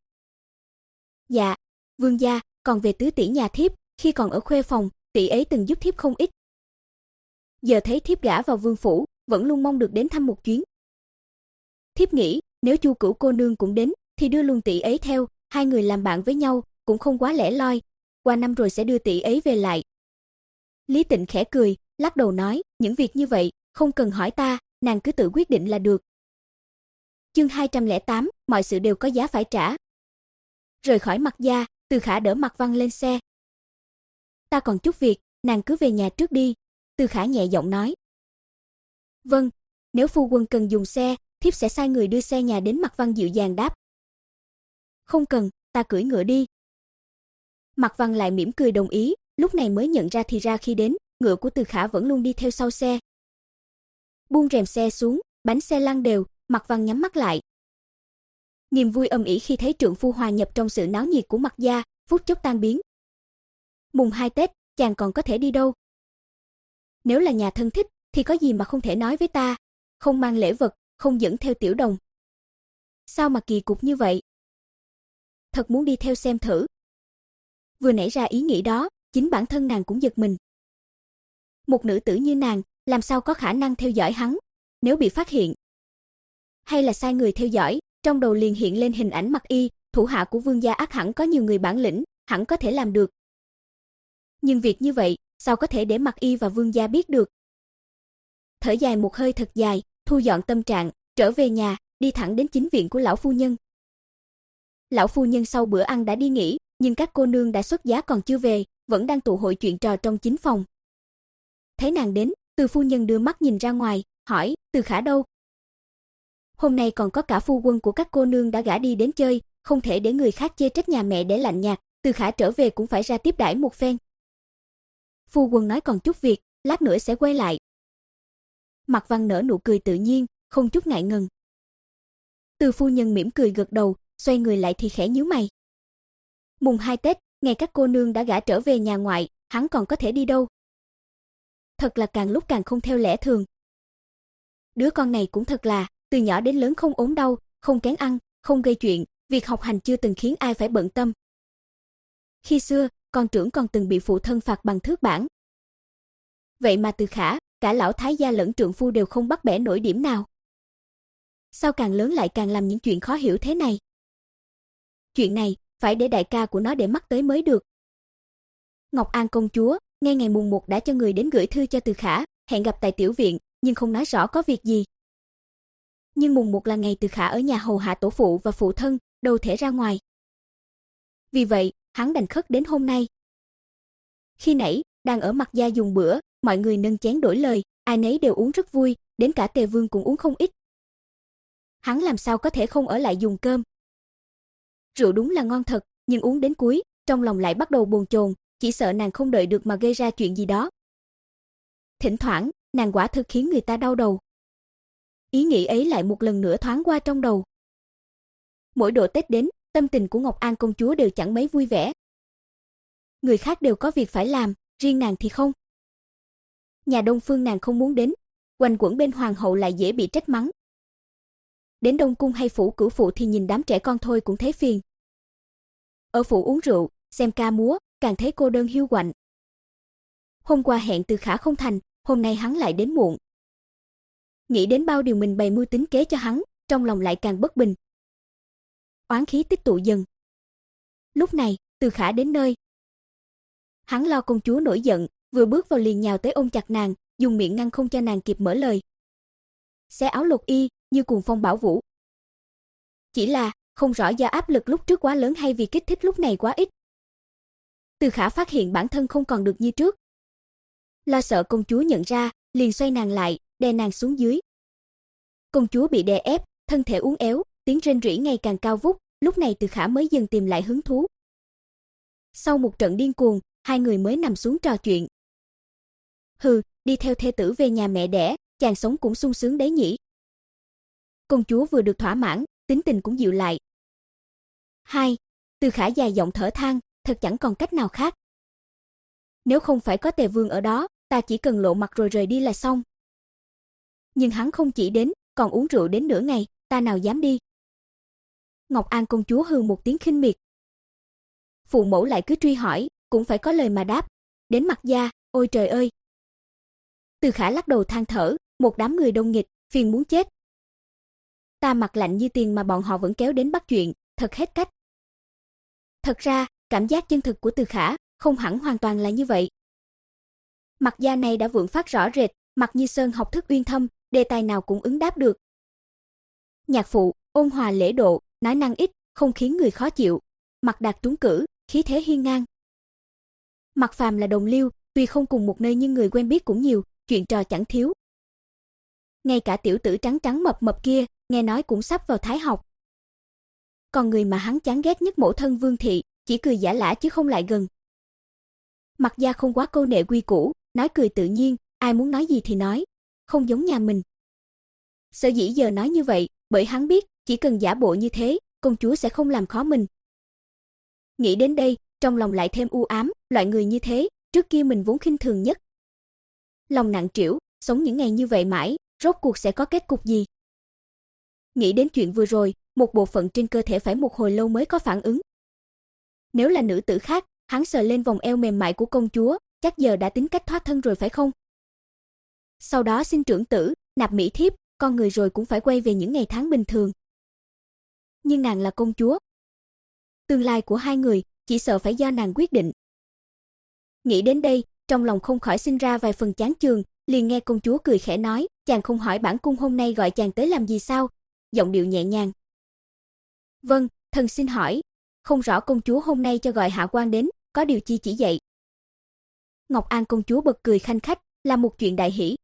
Dạ, vương gia, còn về tứ tỷ nhà thiếp, khi còn ở khuê phòng, tỷ ấy từng giúp thiếp không ít. Giờ thấy thiếp gả vào vương phủ, vẫn luôn mong được đến thăm một chuyến. Thiếp nghĩ, nếu Chu Cửu cô nương cũng đến, thì đưa luôn tỷ ấy theo, hai người làm bạn với nhau, cũng không quá lẻ loi, qua năm rồi sẽ đưa tỷ ấy về lại. Lý Tịnh khẽ cười, lắc đầu nói, những việc như vậy, không cần hỏi ta, nàng cứ tự quyết định là được. Chương hai trăm lẻ tám, mọi sự đều có giá phải trả. Rời khỏi Mặc gia, Từ Khả đỡ Mặc Văn lên xe. Ta còn chút việc, nàng cứ về nhà trước đi, Từ Khả nhẹ giọng nói. Vâng, nếu phu quân cần dùng xe, thiếp sẽ sai người đưa xe nhà đến. Mặc Văn dịu dàng đáp. Không cần, ta cưỡi ngựa đi. Mặc Văn lại mỉm cười đồng ý, lúc này mới nhận ra thì ra khi đến, ngựa của Từ Khả vẫn luôn đi theo sau xe. Buông rèm xe xuống, bánh xe lăn đều, Mặc Văn nhắm mắt lại. Niềm vui âm ỉ khi thấy trượng phu hòa nhập trong sự náo nhiệt của Mặc gia, phút chốc tan biến. Mùng hai Tết, chàng còn có thể đi đâu? Nếu là nhà thân thích, thì có gì mà không thể nói với ta, không mang lễ vật, không dẫn theo tiểu đồng. Sao mà kỳ cục như vậy? Thật muốn đi theo xem thử. Vừa nảy ra ý nghĩ đó, chính bản thân nàng cũng giật mình. Một nữ tử như nàng, làm sao có khả năng theo dõi hắn, nếu bị phát hiện. Hay là sai người theo dõi, trong đầu liền hiện lên hình ảnh Mặc Y, thủ hạ của vương gia ác hẳn có nhiều người bản lĩnh, hẳn có thể làm được. Nhưng việc như vậy, sao có thể để Mặc Y và vương gia biết được? Thở dài một hơi thật dài, thu dọn tâm trạng, trở về nhà, đi thẳng đến chính viện của lão phu nhân. Lão phu nhân sau bữa ăn đã đi nghỉ, nhưng các cô nương đã xuất giá còn chưa về, vẫn đang tụ hội chuyện trò trong chính phòng. Thấy nàng đến, Từ phu nhân đưa mắt nhìn ra ngoài, hỏi, Từ Khả đâu? Hôm nay còn có cả phu quân của các cô nương đã gả đi đến chơi, không thể để người khác chê trách nhà mẹ để lạnh nhạt, Từ Khả trở về cũng phải ra tiếp đãi một phen. Phu quân nói còn chút việc, lát nữa sẽ quay lại. Mạc Văn nở nụ cười tự nhiên, không chút ngại ngần. Từ phu nhân mỉm cười gật đầu, xoay người lại thì khẽ nhíu mày. Mùng hai Tết, ngày các cô nương đã gả trở về nhà ngoại, hắn còn có thể đi đâu? Thật là càng lúc càng không theo lẽ thường. Đứa con này cũng thật là, từ nhỏ đến lớn không ốm đau, không kén ăn, không gây chuyện, việc học hành chưa từng khiến ai phải bận tâm. Khi xưa, con trưởng còn từng bị phụ thân phạt bằng thước bảng. Vậy mà Từ Khả, cả lão thái gia lẫn trượng phu đều không bắt bẻ nổi điểm nào. Sao càng lớn lại càng làm những chuyện khó hiểu thế này? Chuyện này, phải để đại ca của nó để mắt tới mới được. Ngọc An công chúa, ngay ngày mùng một đã cho người đến gửi thư cho Từ Khả, hẹn gặp tại tiểu viện, nhưng không nói rõ có việc gì. Nhưng mùng một là ngày Từ Khả ở nhà hầu hạ tổ phụ và phụ thân, đâu thể ra ngoài. Vì vậy, hắn đành khất đến hôm nay. Khi nãy, đang ở Mặc gia dùng bữa, mọi người nâng chén đổi lời, ai nấy đều uống rất vui, đến cả Tề Vương cũng uống không ít. Hắn làm sao có thể không ở lại dùng cơm? Rượu đúng là ngon thật, nhưng uống đến cuối, trong lòng lại bắt đầu bồn chồn, chỉ sợ nàng không đợi được mà gây ra chuyện gì đó. Thỉnh thoảng, nàng quả thực khiến người ta đau đầu. Ý nghĩ ấy lại một lần nữa thoáng qua trong đầu. Mỗi độ Tết đến, tâm tình của Ngọc An công chúa đều chẳng mấy vui vẻ. Người khác đều có việc phải làm, riêng nàng thì không. Nhà Đông Phương nàng không muốn đến, quanh quẩn bên hoàng hậu lại dễ bị trách mắng. Đến Đông cung hay phủ cửu phụ thì nhìn đám trẻ con thôi cũng thấy phiền. Ở phủ uống rượu, xem ca múa, càng thấy cô đơn hiu quạnh. Hôm qua hẹn Từ Khả không thành, hôm nay hắn lại đến muộn. Nghĩ đến bao điều mình bày mưu tính kế cho hắn, trong lòng lại càng bất bình. Oán khí tích tụ dần. Lúc này, Từ Khả đến nơi. Hắn lo công chúa nổi giận, vừa bước vào liền nhào tới ôm chặt nàng, dùng miệng ngăn không cho nàng kịp mở lời. Xé áo lột y, như cuồng phong bão vũ. Chỉ là, không rõ do áp lực lúc trước quá lớn hay vì kích thích lúc này quá ít. Từ Khả phát hiện bản thân không còn được như trước. Lo sợ công chúa nhận ra, liền xoay nàng lại, đè nàng xuống dưới. Công chúa bị đè ép, thân thể uốn éo, tiếng rên rỉ ngày càng cao vút, lúc này Từ Khả mới dần tìm lại hứng thú. Sau một trận điên cuồng, hai người mới nằm xuống trò chuyện. Hừ, đi theo thê tử về nhà mẹ đẻ, chàng sống cũng sung sướng đấy nhỉ. Công chúa vừa được thỏa mãn, tính tình cũng dịu lại. Hai, Từ Khả dài giọng thở than, thật chẳng còn cách nào khác. Nếu không phải có Tề Vương ở đó, ta chỉ cần lộ mặt rồi rời đi là xong. Nhưng hắn không chỉ đến, còn uống rượu đến nửa ngày, ta nào dám đi. Ngọc An công chúa hừ một tiếng khinh miệt. Phụ mẫu lại cứ truy hỏi, cũng phải có lời mà đáp. Đến Mặc gia, ôi trời ơi. Từ Khả lắc đầu than thở, một đám người đông nghịch, phiền muốn chết. Ta mặt lạnh như tiền mà bọn họ vẫn kéo đến bắt chuyện, thật hết cách. Thật ra, cảm giác chân thực của Từ Khả không hẳn hoàn toàn là như vậy. Mặc gia này đã vượng phát rõ rệt, Mặc Như Sơn học thức uyên thâm, đề tài nào cũng ứng đáp được. Nhạc phụ, ôn hòa lễ độ, nói năng ít, không khiến người khó chịu. Mặc Đạt trúng cử, khí thế hiên ngang. Mặc Phàm là đồng liêu, tuy không cùng một nơi nhưng người quen biết cũng nhiều, chuyện trò chẳng thiếu. Ngay cả tiểu tử trắng trắng mập mập kia, nghe nói cũng sắp vào thái học. Còn người mà hắn chán ghét nhất mẫu thân Vương thị, chỉ cười giả lả chứ không lại gần. Mặc gia không quá câu nệ quy củ, nói cười tự nhiên, ai muốn nói gì thì nói, không giống nhà mình. Sở dĩ giờ nói như vậy, bởi hắn biết, chỉ cần giả bộ như thế, công chúa sẽ không làm khó mình. Nghĩ đến đây, trong lòng lại thêm u ám, loại người như thế, trước kia mình vốn khinh thường nhất. Lòng nặng trĩu, sống những ngày như vậy mãi, rốt cuộc sẽ có kết cục gì? Nghĩ đến chuyện vừa rồi, một bộ phận trên cơ thể phải một hồi lâu mới có phản ứng. Nếu là nữ tử khác, hắn sờ lên vòng eo mềm mại của công chúa, chắc giờ đã tính cách thoát thân rồi phải không? Sau đó sinh trưởng tử, nạp mỹ thiếp, con người rồi cũng phải quay về những ngày tháng bình thường. Nhưng nàng là công chúa. Tương lai của hai người, chỉ sợ phải do nàng quyết định. Nghĩ đến đây, trong lòng không khỏi sinh ra vài phần chán chường, liền nghe công chúa cười khẽ nói, chàng không hỏi bản cung hôm nay gọi chàng tới làm gì sao? Giọng điệu nhẹ nhàng. Vâng, thần xin hỏi. Không rõ công chúa hôm nay cho gọi hạ quan đến, có điều chi chỉ dạy. Ngọc An công chúa bật cười khanh khách, là một chuyện đại hỷ.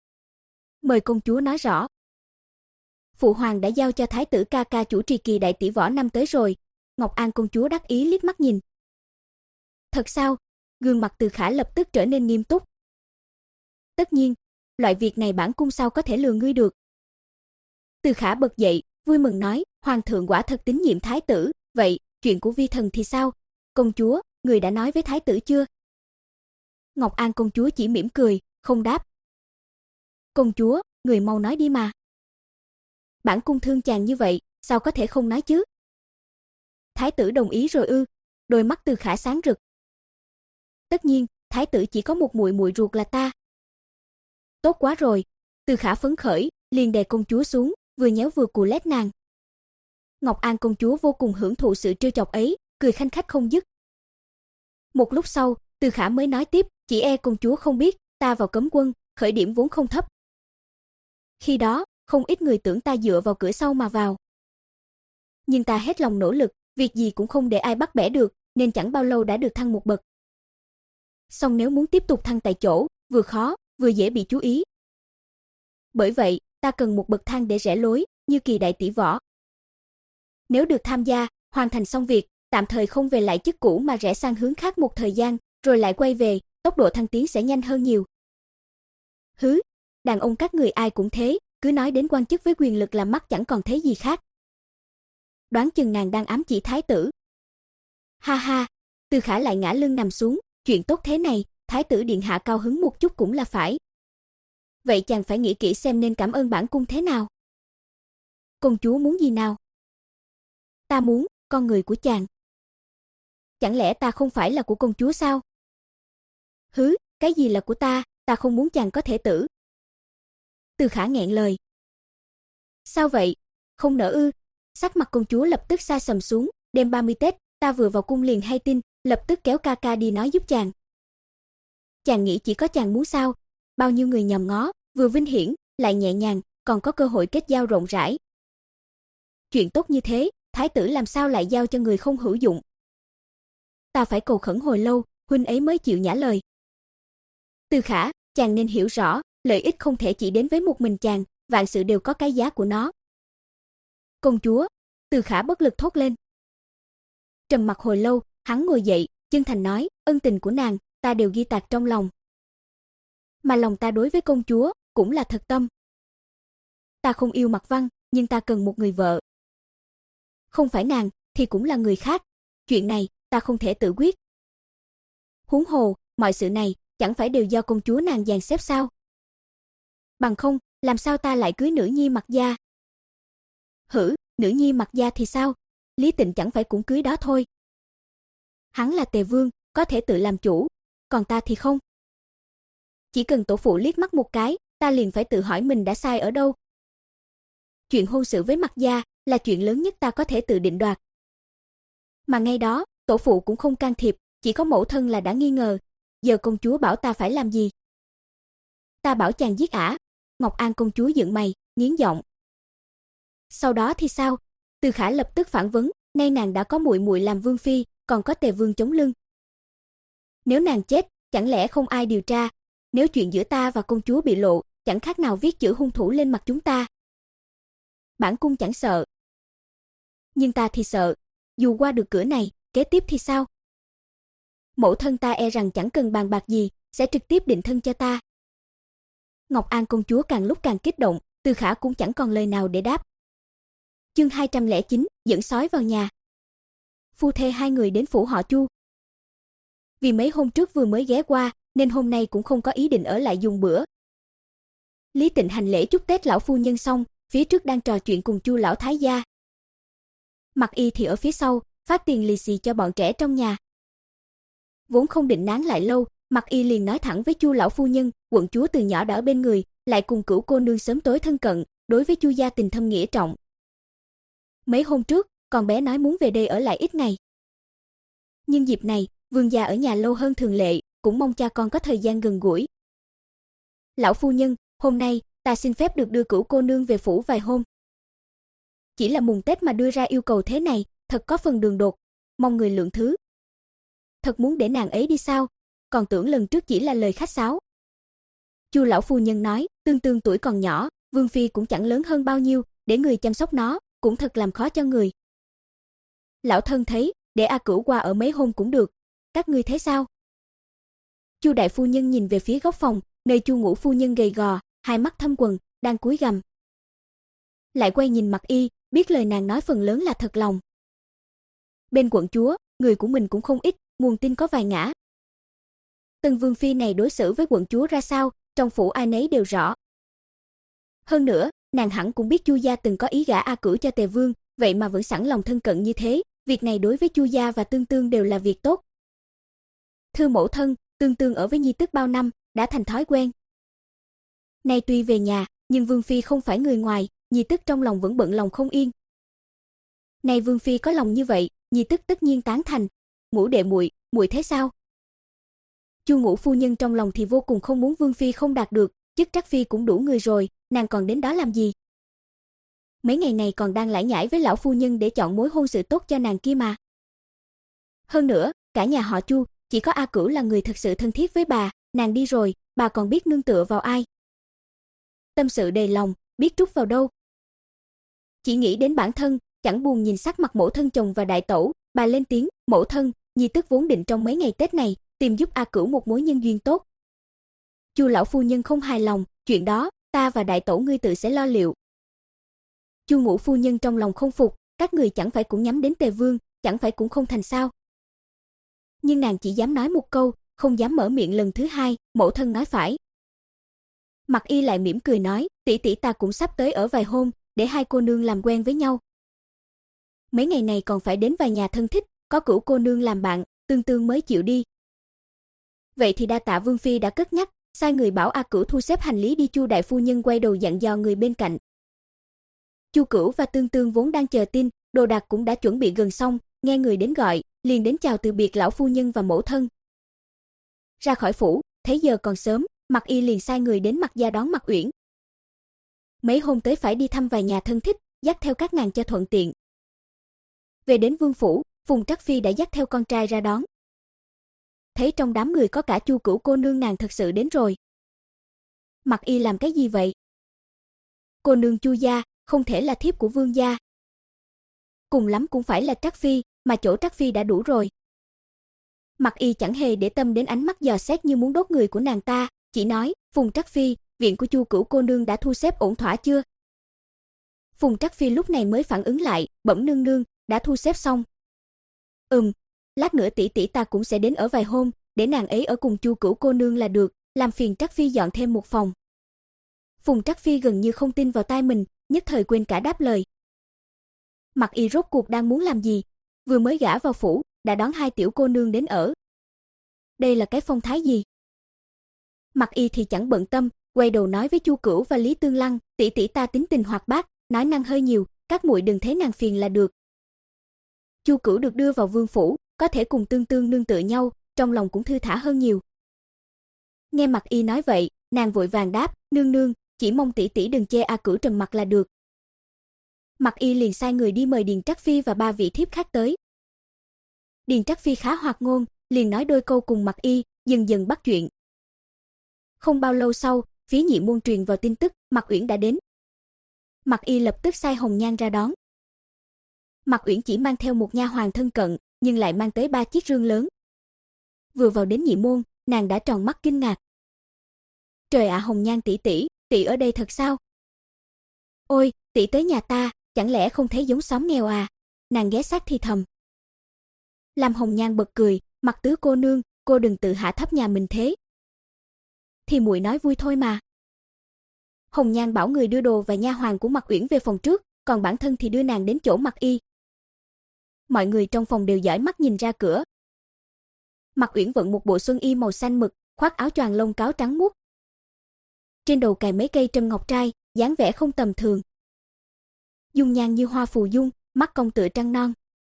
Mời công chúa nói rõ. Phụ hoàng đã giao cho thái tử ca ca chủ trì kỳ đại tỷ võ năm tới rồi. Ngọc An công chúa đắc ý liếc mắt nhìn. Thật sao? Gương mặt Từ Khả lập tức trở nên nghiêm túc. Tất nhiên, loại việc này bản cung sao có thể lừa ngươi được. Từ Khả bật dậy, vui mừng nói, hoàng thượng quả thật tín nhiệm thái tử, vậy, chuyện của vi thần thì sao? Công chúa, người đã nói với thái tử chưa? Ngọc An công chúa chỉ mỉm cười, không đáp. Công chúa, người mau nói đi mà. Bản cung thương chàng như vậy, sao có thể không nói chứ? Thái tử đồng ý rồi ư? Đôi mắt Từ Khả sáng rực. Tất nhiên, thái tử chỉ có một muội muội ruột là ta. Tốt quá rồi. Từ Khả phấn khởi, liền đè công chúa xuống, vừa nhéo vừa cù lét nàng. Ngọc An công chúa vô cùng hưởng thụ sự trêu chọc ấy, cười khanh khách không dứt. Một lúc sau, Từ Khả mới nói tiếp, chỉ e công chúa không biết, ta vào cấm quân, khởi điểm vốn không thấp. Khi đó, không ít người tưởng ta dựa vào cửa sau mà vào. Nhưng ta hết lòng nỗ lực, việc gì cũng không để ai bắt bẻ được, nên chẳng bao lâu đã được thăng một bậc. Song nếu muốn tiếp tục thăng tại chỗ, vừa khó, vừa dễ bị chú ý. Bởi vậy, ta cần một bậc thang để rẽ lối, như kỳ đại tỷ võ. Nếu được tham gia, hoàn thành xong việc, tạm thời không về lại chức cũ mà rẽ sang hướng khác một thời gian, rồi lại quay về, tốc độ thăng tiến sẽ nhanh hơn nhiều. Hứ, đàn ông các người ai cũng thế, cứ nói đến quan chức với quyền lực là mắt chẳng còn thấy gì khác. Đoán chừng nàng đang ám chỉ thái tử. Ha ha, Từ Khả lại ngã lưng nằm xuống, chuyện tốt thế này, thái tử điện hạ cao hứng một chút cũng là phải. Vậy chàng phải nghĩ kỹ xem nên cảm ơn bản cung thế nào. Công chúa muốn gì nào? Ta muốn, con người của chàng. Chẳng lẽ ta không phải là của công chúa sao? Hứ, cái gì là của ta, ta không muốn chàng có thể tử. Từ Khả nghẹn lời. Sao vậy? Không nỡ ư? Sắc mặt công chúa lập tức sa sầm xuống, đêm ba mươi Tết, ta vừa vào cung liền hay tin, lập tức kéo ca ca đi nói giúp chàng. Chàng nghĩ chỉ có chàng muốn sao? Bao nhiêu người nhòm ngó, vừa vinh hiển, lại nhẹ nhàng, còn có cơ hội kết giao rộng rãi. Chuyện tốt như thế, thái tử làm sao lại giao cho người không hữu dụng? Ta phải cầu khẩn hồi lâu, huynh ấy mới chịu nhả lời. Từ Khả, chàng nên hiểu rõ, lợi ích không thể chỉ đến với một mình chàng, vạn sự đều có cái giá của nó. Công chúa, Từ Khả bất lực thốt lên. Trầm mặc hồi lâu, hắn ngồi dậy, chân thành nói, ân tình của nàng, ta đều ghi tạc trong lòng. Mà lòng ta đối với công chúa, cũng là thật tâm. Ta không yêu Mặc Văn, nhưng ta cần một người vợ. Không phải nàng, thì cũng là người khác. Chuyện này, ta không thể tự quyết. Huống hồ, mọi sự này, chẳng phải đều do công chúa nàng dàn xếp sao? Bằng không, làm sao ta lại cưới nữ nhi Mặc gia? Hử, nữ nhi Mặc gia thì sao? Lý Tịnh chẳng phải cũng cưới đó thôi. Hắn là Tề Vương, có thể tự làm chủ, còn ta thì không. Chỉ cần tổ phụ liếc mắt một cái, ta liền phải tự hỏi mình đã sai ở đâu. Chuyện hôn sự với Mặc gia là chuyện lớn nhất ta có thể tự định đoạt. Mà ngay đó, tổ phụ cũng không can thiệp, chỉ có mẫu thân là đã nghi ngờ. Giờ công chúa bảo ta phải làm gì? Ta bảo chàng giết ả. Ngọc An công chúa dựng mày, nghiến giọng. Sau đó thì sao? Từ Khả lập tức phản vấn, nay nàng đã có muội muội làm vương phi, còn có Tề Vương chống lưng. Nếu nàng chết, chẳng lẽ không ai điều tra? Nếu chuyện giữa ta và công chúa bị lộ, chẳng khác nào viết chữ hung thủ lên mặt chúng ta. Bản cung chẳng sợ. Nhưng ta thì sợ, dù qua được cửa này, kế tiếp thì sao? Mẫu thân ta e rằng chẳng cần bàn bạc gì, sẽ trực tiếp định thân cho ta. Ngọc An công chúa càng lúc càng kích động, Từ Khả cũng chẳng còn lời nào để đáp. Chương hai trăm lẻ chín, dẫn sói vào nhà. Phu thê hai người đến phủ họ Chu. vì mấy hôm trước vừa mới ghé qua, nên hôm nay cũng không có ý định ở lại dùng bữa. Lý Tịnh hành lễ chúc Tết lão phu nhân xong, phía trước đang trò chuyện cùng Chu lão thái gia. Mặc Y thì ở phía sau, phát tiền lì xì cho bọn trẻ trong nhà. Vốn không định nán lại lâu, Mặc Y liền nói thẳng với Chu lão phu nhân, quận chúa từ nhỏ đã ở bên người, lại cùng Cửu cô nương sớm tối thân cận, đối với Chu gia tình thâm nghĩa trọng. Mấy hôm trước, con bé nói muốn về đây ở lại ít ngày. Nhưng dịp này, vương gia ở nhà lâu hơn thường lệ, cũng mong cha con có thời gian gần gũi. Lão phu nhân, hôm nay, ta xin phép được đưa Cửu cô nương về phủ vài hôm. Chỉ là mùng Tết mà đưa ra yêu cầu thế này, thật có phần đường đột, mong người lượng thứ. Thật muốn để nàng ấy đi sao? Còn tưởng lần trước chỉ là lời khách sáo. Chu lão phu nhân nói, Tương Tương tuổi còn nhỏ, Vương phi cũng chẳng lớn hơn bao nhiêu, để người chăm sóc nó, cũng thật làm khó cho người. Lão thân thấy, để A Cửu qua ở mấy hôm cũng được, các ngươi thấy sao? Chu đại phu nhân nhìn về phía góc phòng, nơi Chu ngũ phu nhân gầy gò, hai mắt thâm quầng, đang cúi gằm. Lại quay nhìn Mặc Y, biết lời nàng nói phần lớn là thật lòng. Bên quận chúa, người của mình cũng không ít, nguồn tin có vài ngã. Tân vương phi này đối xử với quận chúa ra sao, trong phủ ai nấy đều rõ. Hơn nữa, nàng hẳn cũng biết Chu gia từng có ý gả A Cửu cho Tề vương, vậy mà vẫn sẵn lòng thân cận như thế, việc này đối với Chu gia và Tương Tương đều là việc tốt. Thưa mẫu thân, Tương Tương ở với nhi tức bao năm, đã thành thói quen. Nay tuy về nhà, nhưng vương phi không phải người ngoài, nhi tức trong lòng vẫn bận lòng không yên. Nay vương phi có lòng như vậy, nhi tức tất nhiên tán thành. Ngũ đệ muội, muội thế sao? Chu ngũ phu nhân trong lòng thì vô cùng không muốn vương phi không đạt được, chức trắc phi cũng đủ người rồi, nàng còn đến đó làm gì? Mấy ngày này còn đang lải nhải với lão phu nhân để chọn mối hôn sự tốt cho nàng kia mà. Hơn nữa, cả nhà họ Chu, chỉ có A Cửu là người thật sự thân thiết với bà, nàng đi rồi, bà còn biết nương tựa vào ai? Tâm sự đầy lòng, biết trút vào đâu? Chỉ nghĩ đến bản thân, chẳng buồn nhìn sắc mặt mẫu thân chồng và đại tẩu, bà lên tiếng, mẫu thân, nhi tức vốn định trong mấy ngày Tết này, tìm giúp A Cửu một mối nhân duyên tốt. Chu lão phu nhân không hài lòng, chuyện đó, ta và đại tẩu ngươi tự sẽ lo liệu. Chu ngũ phu nhân trong lòng không phục, các người chẳng phải cũng nhắm đến Tề vương, chẳng phải cũng không thành sao? Nhưng nàng chỉ dám nói một câu, không dám mở miệng lần thứ hai, mẫu thân nói phải. Mặc Y lại mỉm cười nói, tỷ tỷ ta cũng sắp tới ở vài hôm, để hai cô nương làm quen với nhau. Mấy ngày này còn phải đến vài nhà thân thích, có Cửu cô nương làm bạn, Tương Tương mới chịu đi. Vậy thì đa tạ vương phi đã cất nhắc, sai người bảo A Cửu thu xếp hành lý đi. Chu đại phu nhân quay đầu dặn dò người bên cạnh. Chu Cửu và Tương Tương vốn đang chờ tin, đồ đạc cũng đã chuẩn bị gần xong, nghe người đến gọi, liền đến chào từ biệt lão phu nhân và mẫu thân. Ra khỏi phủ, thấy giờ còn sớm, Mặc Y liền sai người đến Mặc gia đón Mặc Uyển. Mấy hôm tới phải đi thăm vài nhà thân thích, dắt theo các nàng cho thuận tiện. Về đến vương phủ, Phùng Trắc phi đã dắt theo con trai ra đón. Thấy trong đám người có cả Chu Cửu cô nương, nàng thật sự đến rồi. Mặc Y làm cái gì vậy? Cô nương Chu gia, không thể là thiếp của vương gia. Cùng lắm cũng phải là Trắc phi, mà chỗ Trắc phi đã đủ rồi. Mặc Y chẳng hề để tâm đến ánh mắt dò xét như muốn đốt người của nàng ta, chỉ nói, Phùng Trắc phi, viện của Chu Cửu cô nương đã thu xếp ổn thỏa chưa? Phùng Trắc phi lúc này mới phản ứng lại, bẩm nương nương, đã thu xếp xong. Ừm, lát nữa tỷ tỷ ta cũng sẽ đến ở vài hôm, để nàng ấy ở cùng Chu Cửu cô nương là được, làm phiền Trắc phi dọn thêm một phòng. Phùng Trắc phi gần như không tin vào tai mình, nhất thời quên cả đáp lời. Mặc Y rốt cuộc đang muốn làm gì? Vừa mới gả vào phủ, đã đón hai tiểu cô nương đến ở. Đây là cái phong thái gì? Mặc Y thì chẳng bận tâm, quay đầu nói với Chu Cửu và Lý Tương Lăng, tỷ tỷ ta tính tình hoạt bát, nói năng hơi nhiều, các muội đừng thấy nàng phiền là được. Chu Cửu được đưa vào vương phủ, có thể cùng Tương Tương nương tựa nhau, trong lòng cũng thư thả hơn nhiều. Nghe Mặc Y nói vậy, nàng vội vàng đáp, nương nương, chỉ mong tỷ tỷ đừng chê A Cửu trầm mặc là được. Mặc Y liền sai người đi mời Điền Trắc phi và ba vị thiếp khác tới. Điền Trắc phi khá hoạt ngôn, liền nói đôi câu cùng Mặc Y, dần dần bắt chuyện. Không bao lâu sau, phía nhị môn truyền vào tin tức, Mặc Uyển đã đến. Mặc Y lập tức sai Hồng Nhan ra đón. Mặc Uyển chỉ mang theo một nha hoàn thân cận, nhưng lại mang tới ba chiếc rương lớn. Vừa vào đến nhị môn, nàng đã tròn mắt kinh ngạc. Trời ạ, Hồng Nhan tỷ tỷ, tỷ ở đây thật sao? Ôi, tỷ tới nhà ta, chẳng lẽ không thấy giống xóm nghèo à? Nàng ghé sát thì thầm. Làm Hồng Nhan bật cười, Mặc tứ cô nương, cô đừng tự hạ thấp nhà mình thế. Thì muội nói vui thôi mà. Hồng Nhan bảo người đưa đồ và nha hoàn của Mạc Uyển về phòng trước, còn bản thân thì đưa nàng đến chỗ Mạc Y. Mọi người trong phòng đều dõi mắt nhìn ra cửa. Mạc Uyển vận một bộ xuân y màu xanh mực, khoác áo choàng lông cáo trắng muốt. Trên đầu cài mấy cây trâm ngọc trai, dáng vẻ không tầm thường. Dung nhan như hoa phù dung, mắt cong tựa trăng non.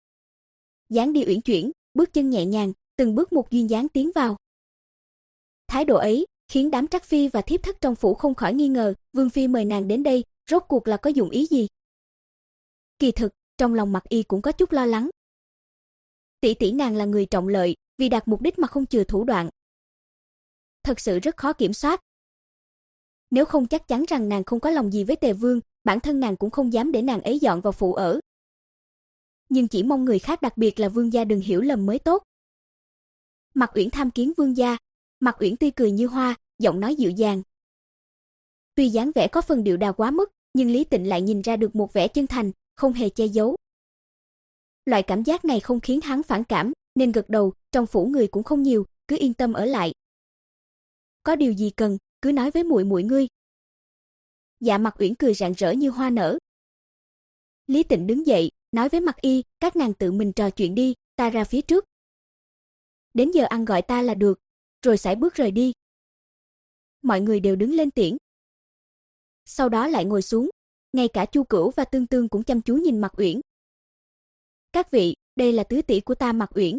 Dáng đi uyển chuyển, bước chân nhẹ nhàng, từng bước một duyên dáng tiến vào. Thái độ ấy khiến đám trắc phi và thiếp thất trong phủ không khỏi nghi ngờ, Vương phi mời nàng đến đây, rốt cuộc là có dụng ý gì? Kỳ thực, trong lòng Mạc Y cũng có chút lo lắng. Tỷ tỷ nàng là người trọng lợi, vì đạt mục đích mà không chừa thủ đoạn. Thật sự rất khó kiểm soát. Nếu không chắc chắn rằng nàng không có lòng gì với Tề Vương, bản thân nàng cũng không dám để nàng ấy dọn vào phủ ở. Nhưng chỉ mong người khác, đặc biệt là Vương gia đừng hiểu lầm mới tốt. Mạc Uyển tham kiến Vương gia. Mạc Uyển tươi cười như hoa, giọng nói dịu dàng. Tuy dáng vẻ có phần điệu đà quá mức, nhưng Lý Tịnh lại nhìn ra được một vẻ chân thành, không hề che giấu. Loại cảm giác này không khiến hắn phản cảm, nên gật đầu, trong phủ người cũng không nhiều, cứ yên tâm ở lại. Có điều gì cần, cứ nói với muội muội ngươi. Dạ. Mạc Uyển cười rạng rỡ như hoa nở. Lý Tịnh đứng dậy, nói với Mạc Y, các nàng tự mình trò chuyện đi, ta ra phía trước. Đến giờ ăn gọi ta là được, rồi sải bước rời đi. Mọi người đều đứng lên tiễn. Sau đó lại ngồi xuống, ngay cả Chu Cửu và Tương Tương cũng chăm chú nhìn Mạc Uyển. Các vị, đây là tứ tỷ của ta Mạc Uyển.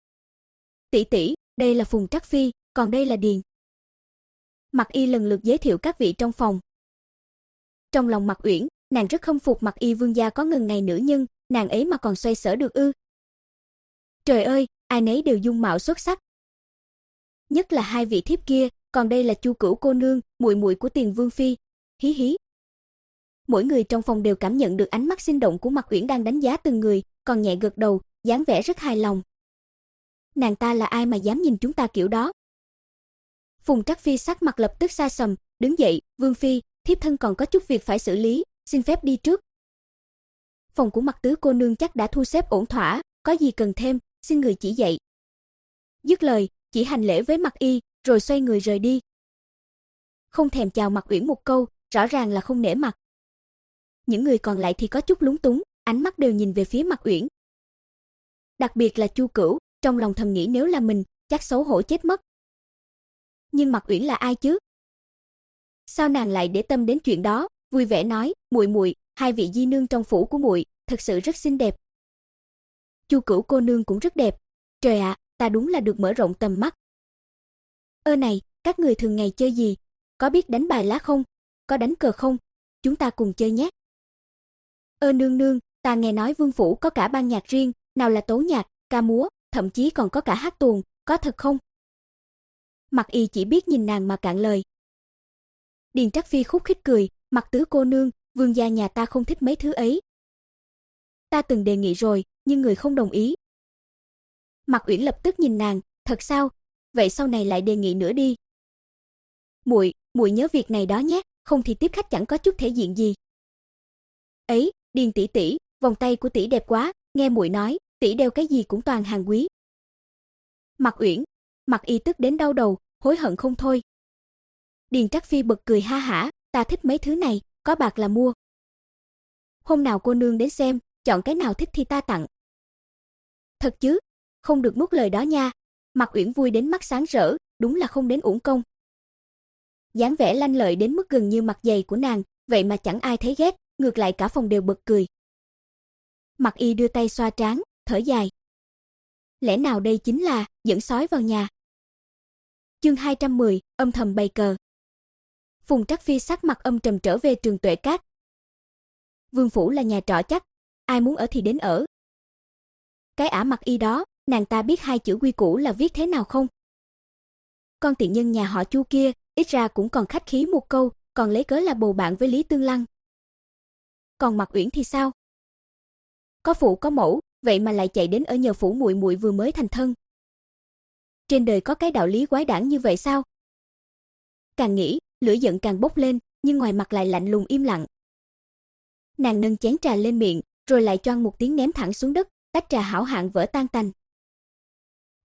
Tỷ tỷ, đây là Phùng Trắc Phi, còn đây là Điền. Mạc Y lần lượt giới thiệu các vị trong phòng. Trong lòng Mạc Uyển, nàng rất khâm phục Mạc Y vương gia có ngần ngày nữ nhân, nàng ấy mà còn xoay sở được ư? Trời ơi, ai nấy đều dung mạo xuất sắc. Nhất là hai vị thiếp kia, còn đây là Chu Cửu cô nương, muội muội của Tiền Vương phi. Hí hí. Mỗi người trong phòng đều cảm nhận được ánh mắt sinh động của Mạc Uyển đang đánh giá từng người, còn nhẹ gật đầu, dáng vẻ rất hài lòng. Nàng ta là ai mà dám nhìn chúng ta kiểu đó? Phùng Trắc Phi sắc mặt lập tức xa sầm, đứng dậy, Vương phi, thiếp thân còn có chút việc phải xử lý, xin phép đi trước. Phòng của Mạc tứ cô nương chắc đã thu xếp ổn thỏa, có gì cần thêm, xin người chỉ dạy. Dứt lời, chỉ hành lễ với Mạc Y, rồi xoay người rời đi. Không thèm chào Mạc Uyển một câu, rõ ràng là không nể mặt. Những người còn lại thì có chút lúng túng, ánh mắt đều nhìn về phía Mạc Uyển. Đặc biệt là Chu Cửu, trong lòng thầm nghĩ nếu là mình, chắc xấu hổ chết mất. Nhưng Mạc Uyển là ai chứ? Sao nàng lại để tâm đến chuyện đó, vui vẻ nói, muội muội, hai vị di nương trong phủ của muội, thật sự rất xinh đẹp. Chu Cửu cô nương cũng rất đẹp. Trời ạ, ta đúng là được mở rộng tầm mắt. Ơ này, các người thường ngày chơi gì? Có biết đánh bài lá không? Có đánh cờ không? Chúng ta cùng chơi nhé. Ơ nương nương, ta nghe nói vương phủ có cả ban nhạc riêng, nào là tấu nhạc, ca múa, thậm chí còn có cả hát tuồng, có thật không? Mạc Y chỉ biết nhìn nàng mà cạn lời. Điền Trắc Phi khúc khích cười, Mạc tứ cô nương, vương gia nhà ta không thích mấy thứ ấy. Ta từng đề nghị rồi, nhưng người không đồng ý. Mạc Uyển lập tức nhìn nàng, thật sao? Vậy sau này lại đề nghị nữa đi. Muội, muội nhớ việc này đó nhé, không thì tiếp khách chẳng có chút thể diện gì. Ấy, Điền tỷ tỷ, vòng tay của tỷ đẹp quá, nghe muội nói, tỷ đeo cái gì cũng toàn hàng quý. Mạc Uyển, Mạc Y tức đến đau đầu, hối hận không thôi. Điền Trắc Phi bật cười ha hả, ta thích mấy thứ này, có bạc là mua. Hôm nào cô nương đến xem, chọn cái nào thích thì ta tặng. Thật chứ? Không được nuốt lời đó nha. Mạc Uyển vui đến mắt sáng rỡ, đúng là không đến uổng công. Dáng vẻ lanh lợi đến mức gần như mặt dày của nàng, vậy mà chẳng ai thấy ghét, ngược lại cả phòng đều bật cười. Mạc Y đưa tay xoa trán, thở dài. Lẽ nào đây chính là dẫn sói vào nhà? Chương hai trăm mười, âm thầm bày cờ. Phùng Trắc Phi sắc mặt âm trầm trở về Trường Tuệ Các. Vương phủ là nhà trọ chắc, ai muốn ở thì đến ở. Cái ả Mạc Y đó, nàng ta biết hai chữ quy củ là viết thế nào không? Con tiện nhân nhà họ Chu kia, ít ra cũng còn khách khí một câu, còn lấy cớ là bầu bạn với Lý Tương Lăng. Còn Mạc Uyển thì sao? Có phụ có mẫu, vậy mà lại chạy đến ở nhờ phủ muội muội vừa mới thành thân. Trên đời có cái đạo lý quái đản như vậy sao? Càng nghĩ, lửa giận càng bốc lên, nhưng ngoài mặt lại lạnh lùng im lặng. Nàng nâng chén trà lên miệng, rồi lại choang một tiếng ném thẳng xuống đất, tách trà hảo hạng vỡ tan tành.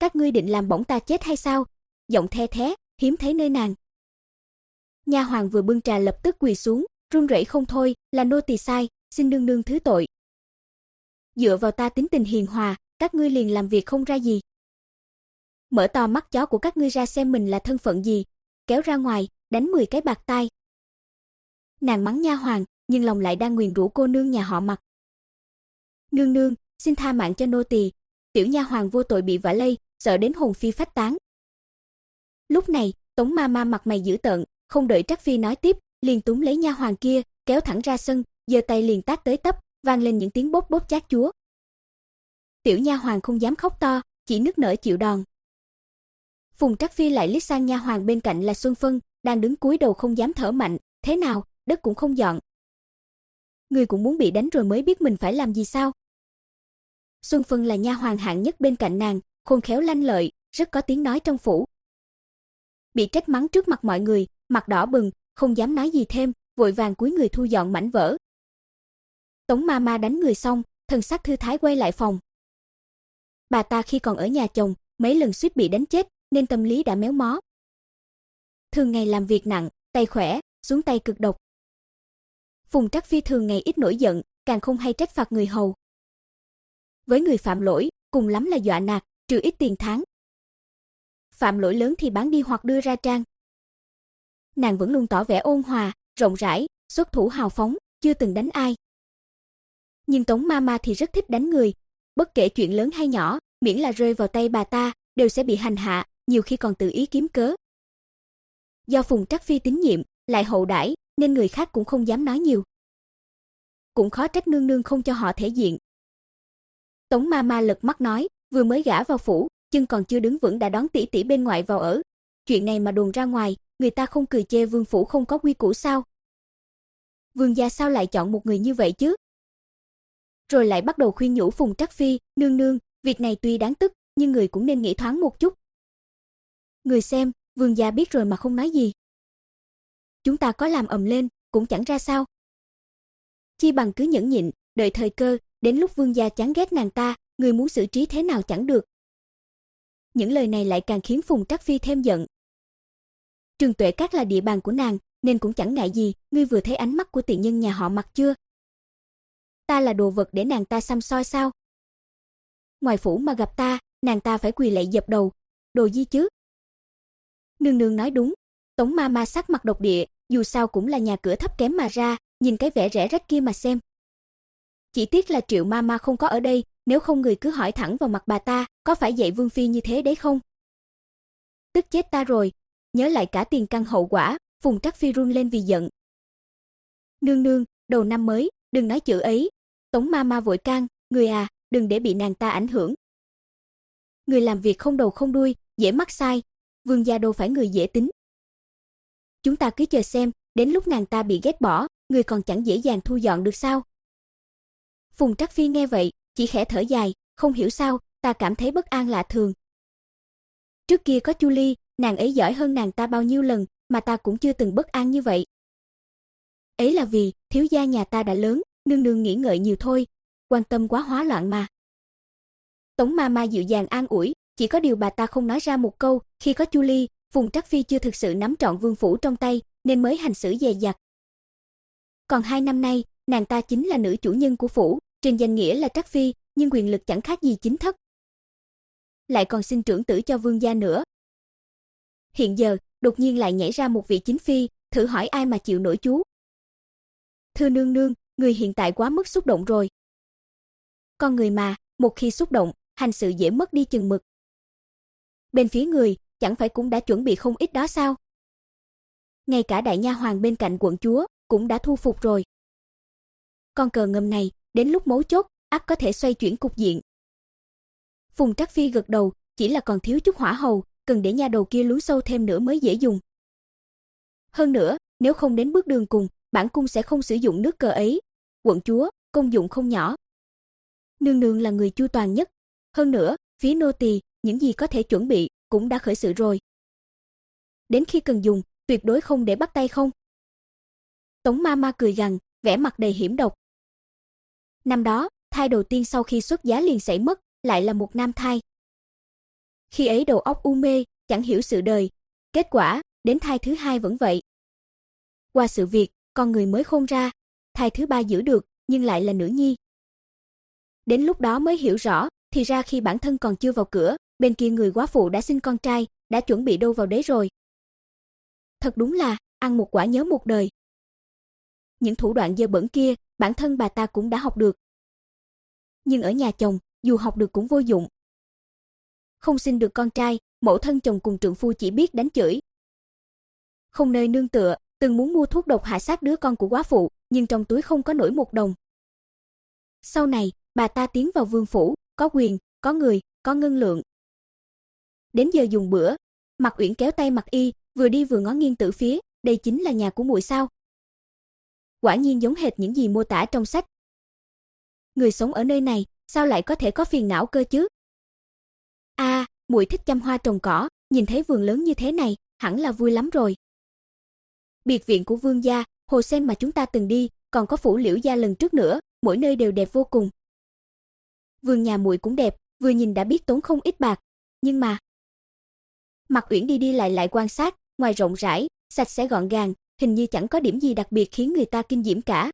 các ngươi định làm bỏng ta chết hay sao? Giọng the thé, hiếm thấy nơi nàng. Nha hoàn vừa bưng trà lập tức quỳ xuống, run rẩy không thôi, là nô tỳ sai, xin nương nương thứ tội. Dựa vào ta tính tình hiền hòa, các ngươi liền làm việc không ra gì. Mở to mắt chó của các ngươi ra xem mình là thân phận gì, kéo ra ngoài, đánh mười cái bạc tai. Nàng mắng nha hoàn, nhưng lòng lại đang nguyền rủa cô nương nhà họ Mặc. Nương nương, xin tha mạng cho nô tỳ, tiểu nha hoàn vô tội bị vạ lây, sợ đến hồn phi phách tán. Lúc này, Tống ma ma mặt mày dữ tợn, không đợi Trác Phi nói tiếp, liền túm lấy nha hoàn kia, kéo thẳng ra sân, giơ tay liền tát tới tấp, vang lên những tiếng bốp bốp chát chúa. Tiểu nha hoàn không dám khóc to, chỉ nức nở chịu đòn. Phùng Trác Phi lại liếc sang nha hoàn bên cạnh là Xuân Phân, đang đứng cúi đầu không dám thở mạnh, thế nào, đất cũng không dọn. Người cũng muốn bị đánh rồi mới biết mình phải làm gì sao? Xuân Phân là nha hoàn hạng nhất bên cạnh nàng, khôn khéo lanh lợi, rất có tiếng nói trong phủ. Bị trách mắng trước mặt mọi người, mặt đỏ bừng, không dám nói gì thêm, vội vàng cúi người thu dọn mảnh vỡ. Tống ma ma đánh người xong, thần sắc thư thái quay lại phòng. Bà ta khi còn ở nhà chồng, mấy lần suýt bị đánh chết, nên tâm lý đã méo mó. Thường ngày làm việc nặng, tay khỏe, xuống tay cực độc. Phùng Trác Phi thường ngày ít nổi giận, càng không hay trách phạt người hầu. Với người phạm lỗi, cùng lắm là dọa nạt, trừ ít tiền tháng. Phạm lỗi lớn thì bán đi hoặc đưa ra trang. Nàng vẫn luôn tỏ vẻ ôn hòa, rộng rãi, xuất thủ hào phóng, chưa từng đánh ai. Nhưng Tống ma ma thì rất thích đánh người, bất kể chuyện lớn hay nhỏ, miễn là rơi vào tay bà ta, đều sẽ bị hành hạ, nhiều khi còn tự ý kiếm cớ. Do Phùng Trác Phi tín nhiệm, lại hậu đãi, nên người khác cũng không dám nói nhiều. Cũng khó trách nương nương không cho họ thể diện. Tống ma ma lật mắt nói, vừa mới gả vào phủ, chân còn chưa đứng vững đã đón tỷ tỷ bên ngoài vào ở. Chuyện này mà đồn ra ngoài, người ta không cười chê vương phủ không có quy củ sao? Vương gia sao lại chọn một người như vậy chứ? Rồi lại bắt đầu khuyên nhủ Phùng Trác Phi, nương nương, việc này tuy đáng tức, nhưng người cũng nên nghĩ thoáng một chút. Người xem, vương gia biết rồi mà không nói gì. Chúng ta có làm ầm lên, cũng chẳng ra sao. Chi bằng cứ nhẫn nhịn, đợi thời cơ, đến lúc vương gia chán ghét nàng ta, người muốn xử trí thế nào chẳng được. Những lời này lại càng khiến Phùng Trác Phi thêm giận. Trường Tuệ Các là địa bàn của nàng, nên cũng chẳng ngại gì, ngươi vừa thấy ánh mắt của tiện nhân nhà họ Mặc chưa? Ta là đồ vật để nàng ta xăm soi sao? Ngoài phủ mà gặp ta, nàng ta phải quỳ lạy dập đầu, đồ gì chứ? Nương nương nói đúng, Tống ma ma sắc mặt độc địa, dù sao cũng là nhà cửa thấp kém mà ra, nhìn cái vẻ rẻ rách kia mà xem. Chỉ tiếc là Triệu ma ma không có ở đây, nếu không người cứ hỏi thẳng vào mặt bà ta, có phải dạy vương phi như thế đấy không? Tức chết ta rồi, nhớ lại cả tiền căn hậu quả, Phùng Trác Phi run lên vì giận. Nương nương, đầu năm mới, đừng nói chữ ấy. Tống ma ma vội can, người à, đừng để bị nàng ta ảnh hưởng. Người làm việc không đầu không đuôi, dễ mắc sai, vương gia đâu phải người dễ tính. Chúng ta cứ chờ xem, đến lúc nàng ta bị ghét bỏ, người còn chẳng dễ dàng thu dọn được sao? Phùng Trác Phi nghe vậy, chỉ khẽ thở dài, không hiểu sao, ta cảm thấy bất an lạ thường. Trước kia có Chu Ly, nàng ấy giỏi hơn nàng ta bao nhiêu lần, mà ta cũng chưa từng bất an như vậy. Ấy là vì, thiếu gia nhà ta đã lớn, nương nương nghĩ ngợi nhiều thôi, quan tâm quá hóa loạn mà. Tống ma ma dịu dàng an ủi, chỉ có điều bà ta không nói ra một câu, khi có Chu Ly, Phùng Trác Phi chưa thực sự nắm trọn vương phủ trong tay, nên mới hành xử dè dặt. Còn hai năm nay, nàng ta chính là nữ chủ nhân của phủ, trên danh nghĩa là Trác Phi, nhưng quyền lực chẳng khác gì chính thất. Lại còn xin trưởng tử cho vương gia nữa. Hiện giờ, đột nhiên lại nhảy ra một vị chính phi, thử hỏi ai mà chịu nổi chú. Thưa nương nương, người hiện tại quá mức xúc động rồi. Con người mà, một khi xúc động, hành sự dễ mất đi chừng mực. Bên phía người, chẳng phải cũng đã chuẩn bị không ít đó sao? Ngay cả đại nha hoàn bên cạnh quận chúa cũng đã thu phục rồi. Con cờ ngầm này, đến lúc mấu chốt, ắt có thể xoay chuyển cục diện. Phùng Trác Phi gật đầu, chỉ là còn thiếu chút hỏa hầu, cần để nha đầu kia lún sâu thêm nữa mới dễ dùng. Hơn nữa, nếu không đến bước đường cùng, bản cung sẽ không sử dụng nước cờ ấy. Quận chúa, công dụng không nhỏ. Nương nương là người chu toàn nhất. Hơn nữa, phía nô tỳ, những gì có thể chuẩn bị, cũng đã khởi sự rồi. Đến khi cần dùng, tuyệt đối không để bắt tay không. Tống ma ma cười gằn, vẻ mặt đầy hiểm độc. Năm đó, thai đầu tiên sau khi xuất giá liền xảy mất, lại là một nam thai. Khi ấy đầu óc u mê, chẳng hiểu sự đời. Kết quả, đến thai thứ hai vẫn vậy. Qua sự việc, con người mới khôn ra. Thai thứ ba giữ được, nhưng lại là nữ nhi. Đến lúc đó mới hiểu rõ, thì ra khi bản thân còn chưa vào cửa, bên kia người góa phụ đã sinh con trai, đã chuẩn bị đâu vào đấy rồi. Thật đúng là, ăn một quả nhớ một đời. Những thủ đoạn dơ bẩn kia, bản thân bà ta cũng đã học được. Nhưng ở nhà chồng, dù học được cũng vô dụng. Không sinh được con trai, mẫu thân chồng cùng trượng phu chỉ biết đánh chửi. Không nơi nương tựa, từng muốn mua thuốc độc hạ sát đứa con của góa phụ, nhưng trong túi không có nổi một đồng. Sau này, bà ta tiến vào vương phủ, có quyền, có người, có ngân lượng. Đến giờ dùng bữa, Mạc Uyển kéo tay Mạc Y, vừa đi vừa ngó nghiêng từ phía, đây chính là nhà của muội sao? Quả nhiên giống hệt những gì mô tả trong sách. Người sống ở nơi này, sao lại có thể có phiền não cơ chứ? A, à, muội thích chăm hoa trồng cỏ, nhìn thấy vườn lớn như thế này, hẳn là vui lắm rồi. Biệt viện của Vương gia, Hồ Sen mà chúng ta từng đi, còn có phủ Liễu gia lần trước nữa, mỗi nơi đều đẹp vô cùng. Vườn nhà muội cũng đẹp, vừa nhìn đã biết tốn không ít bạc, nhưng mà Mạc Uyển đi đi lại lại quan sát, ngoài rộng rãi, sạch sẽ gọn gàng, hình như chẳng có điểm gì đặc biệt khiến người ta kinh diễm cả.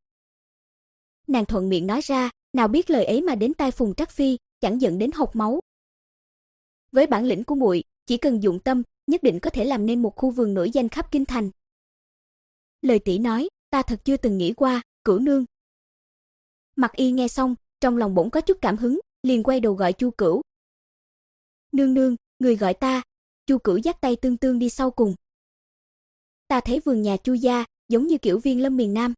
Nàng thuận miệng nói ra, nào biết lời ấy mà đến tai Phùng Trắc Phi, chẳng giận đến hộc máu. Với bản lĩnh của muội, chỉ cần dụng tâm, nhất định có thể làm nên một khu vườn nổi danh khắp kinh thành. Lời tỷ nói, ta thật chưa từng nghĩ qua, Cửu nương. Mạc Y nghe xong, trong lòng bỗng có chút cảm hứng, liền quay đầu gọi Chu Cửu. Nương nương, người gọi ta. Chu Cửu dắt tay Tương Tương đi sau cùng. Ta thấy vườn nhà Chu gia giống như kiểu viên lâm miền Nam.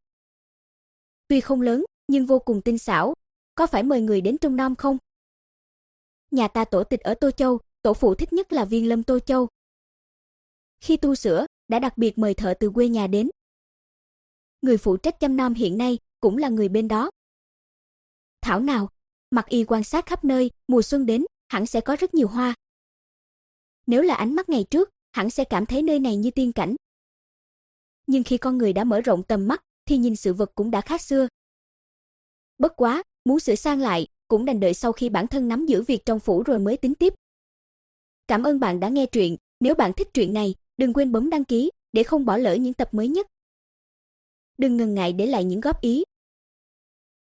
Tuy không lớn, nhưng vô cùng tinh xảo, có phải mời người đến trông nom không? Nhà ta tổ tịch ở Tô Châu, tổ phụ thích nhất là viên lâm Tô Châu. Khi tu sửa, đã đặc biệt mời thợ từ quê nhà đến. Người phụ trách chăm nom hiện nay cũng là người bên đó. Thảo nào, Mạc Y quan sát khắp nơi, mùa xuân đến, hẳn sẽ có rất nhiều hoa. Nếu là ánh mắt ngày trước, hẳn sẽ cảm thấy nơi này như tiên cảnh. Nhưng khi con người đã mở rộng tầm mắt, thì nhìn sự vật cũng đã khác xưa. Bất quá, muốn sửa sang lại, cũng đành đợi sau khi bản thân nắm giữ việc trong phủ rồi mới tính tiếp. Cảm ơn bạn đã nghe truyện, nếu bạn thích truyện này, đừng quên bấm đăng ký để không bỏ lỡ những tập mới nhất. Đừng ngần ngại để lại những góp ý,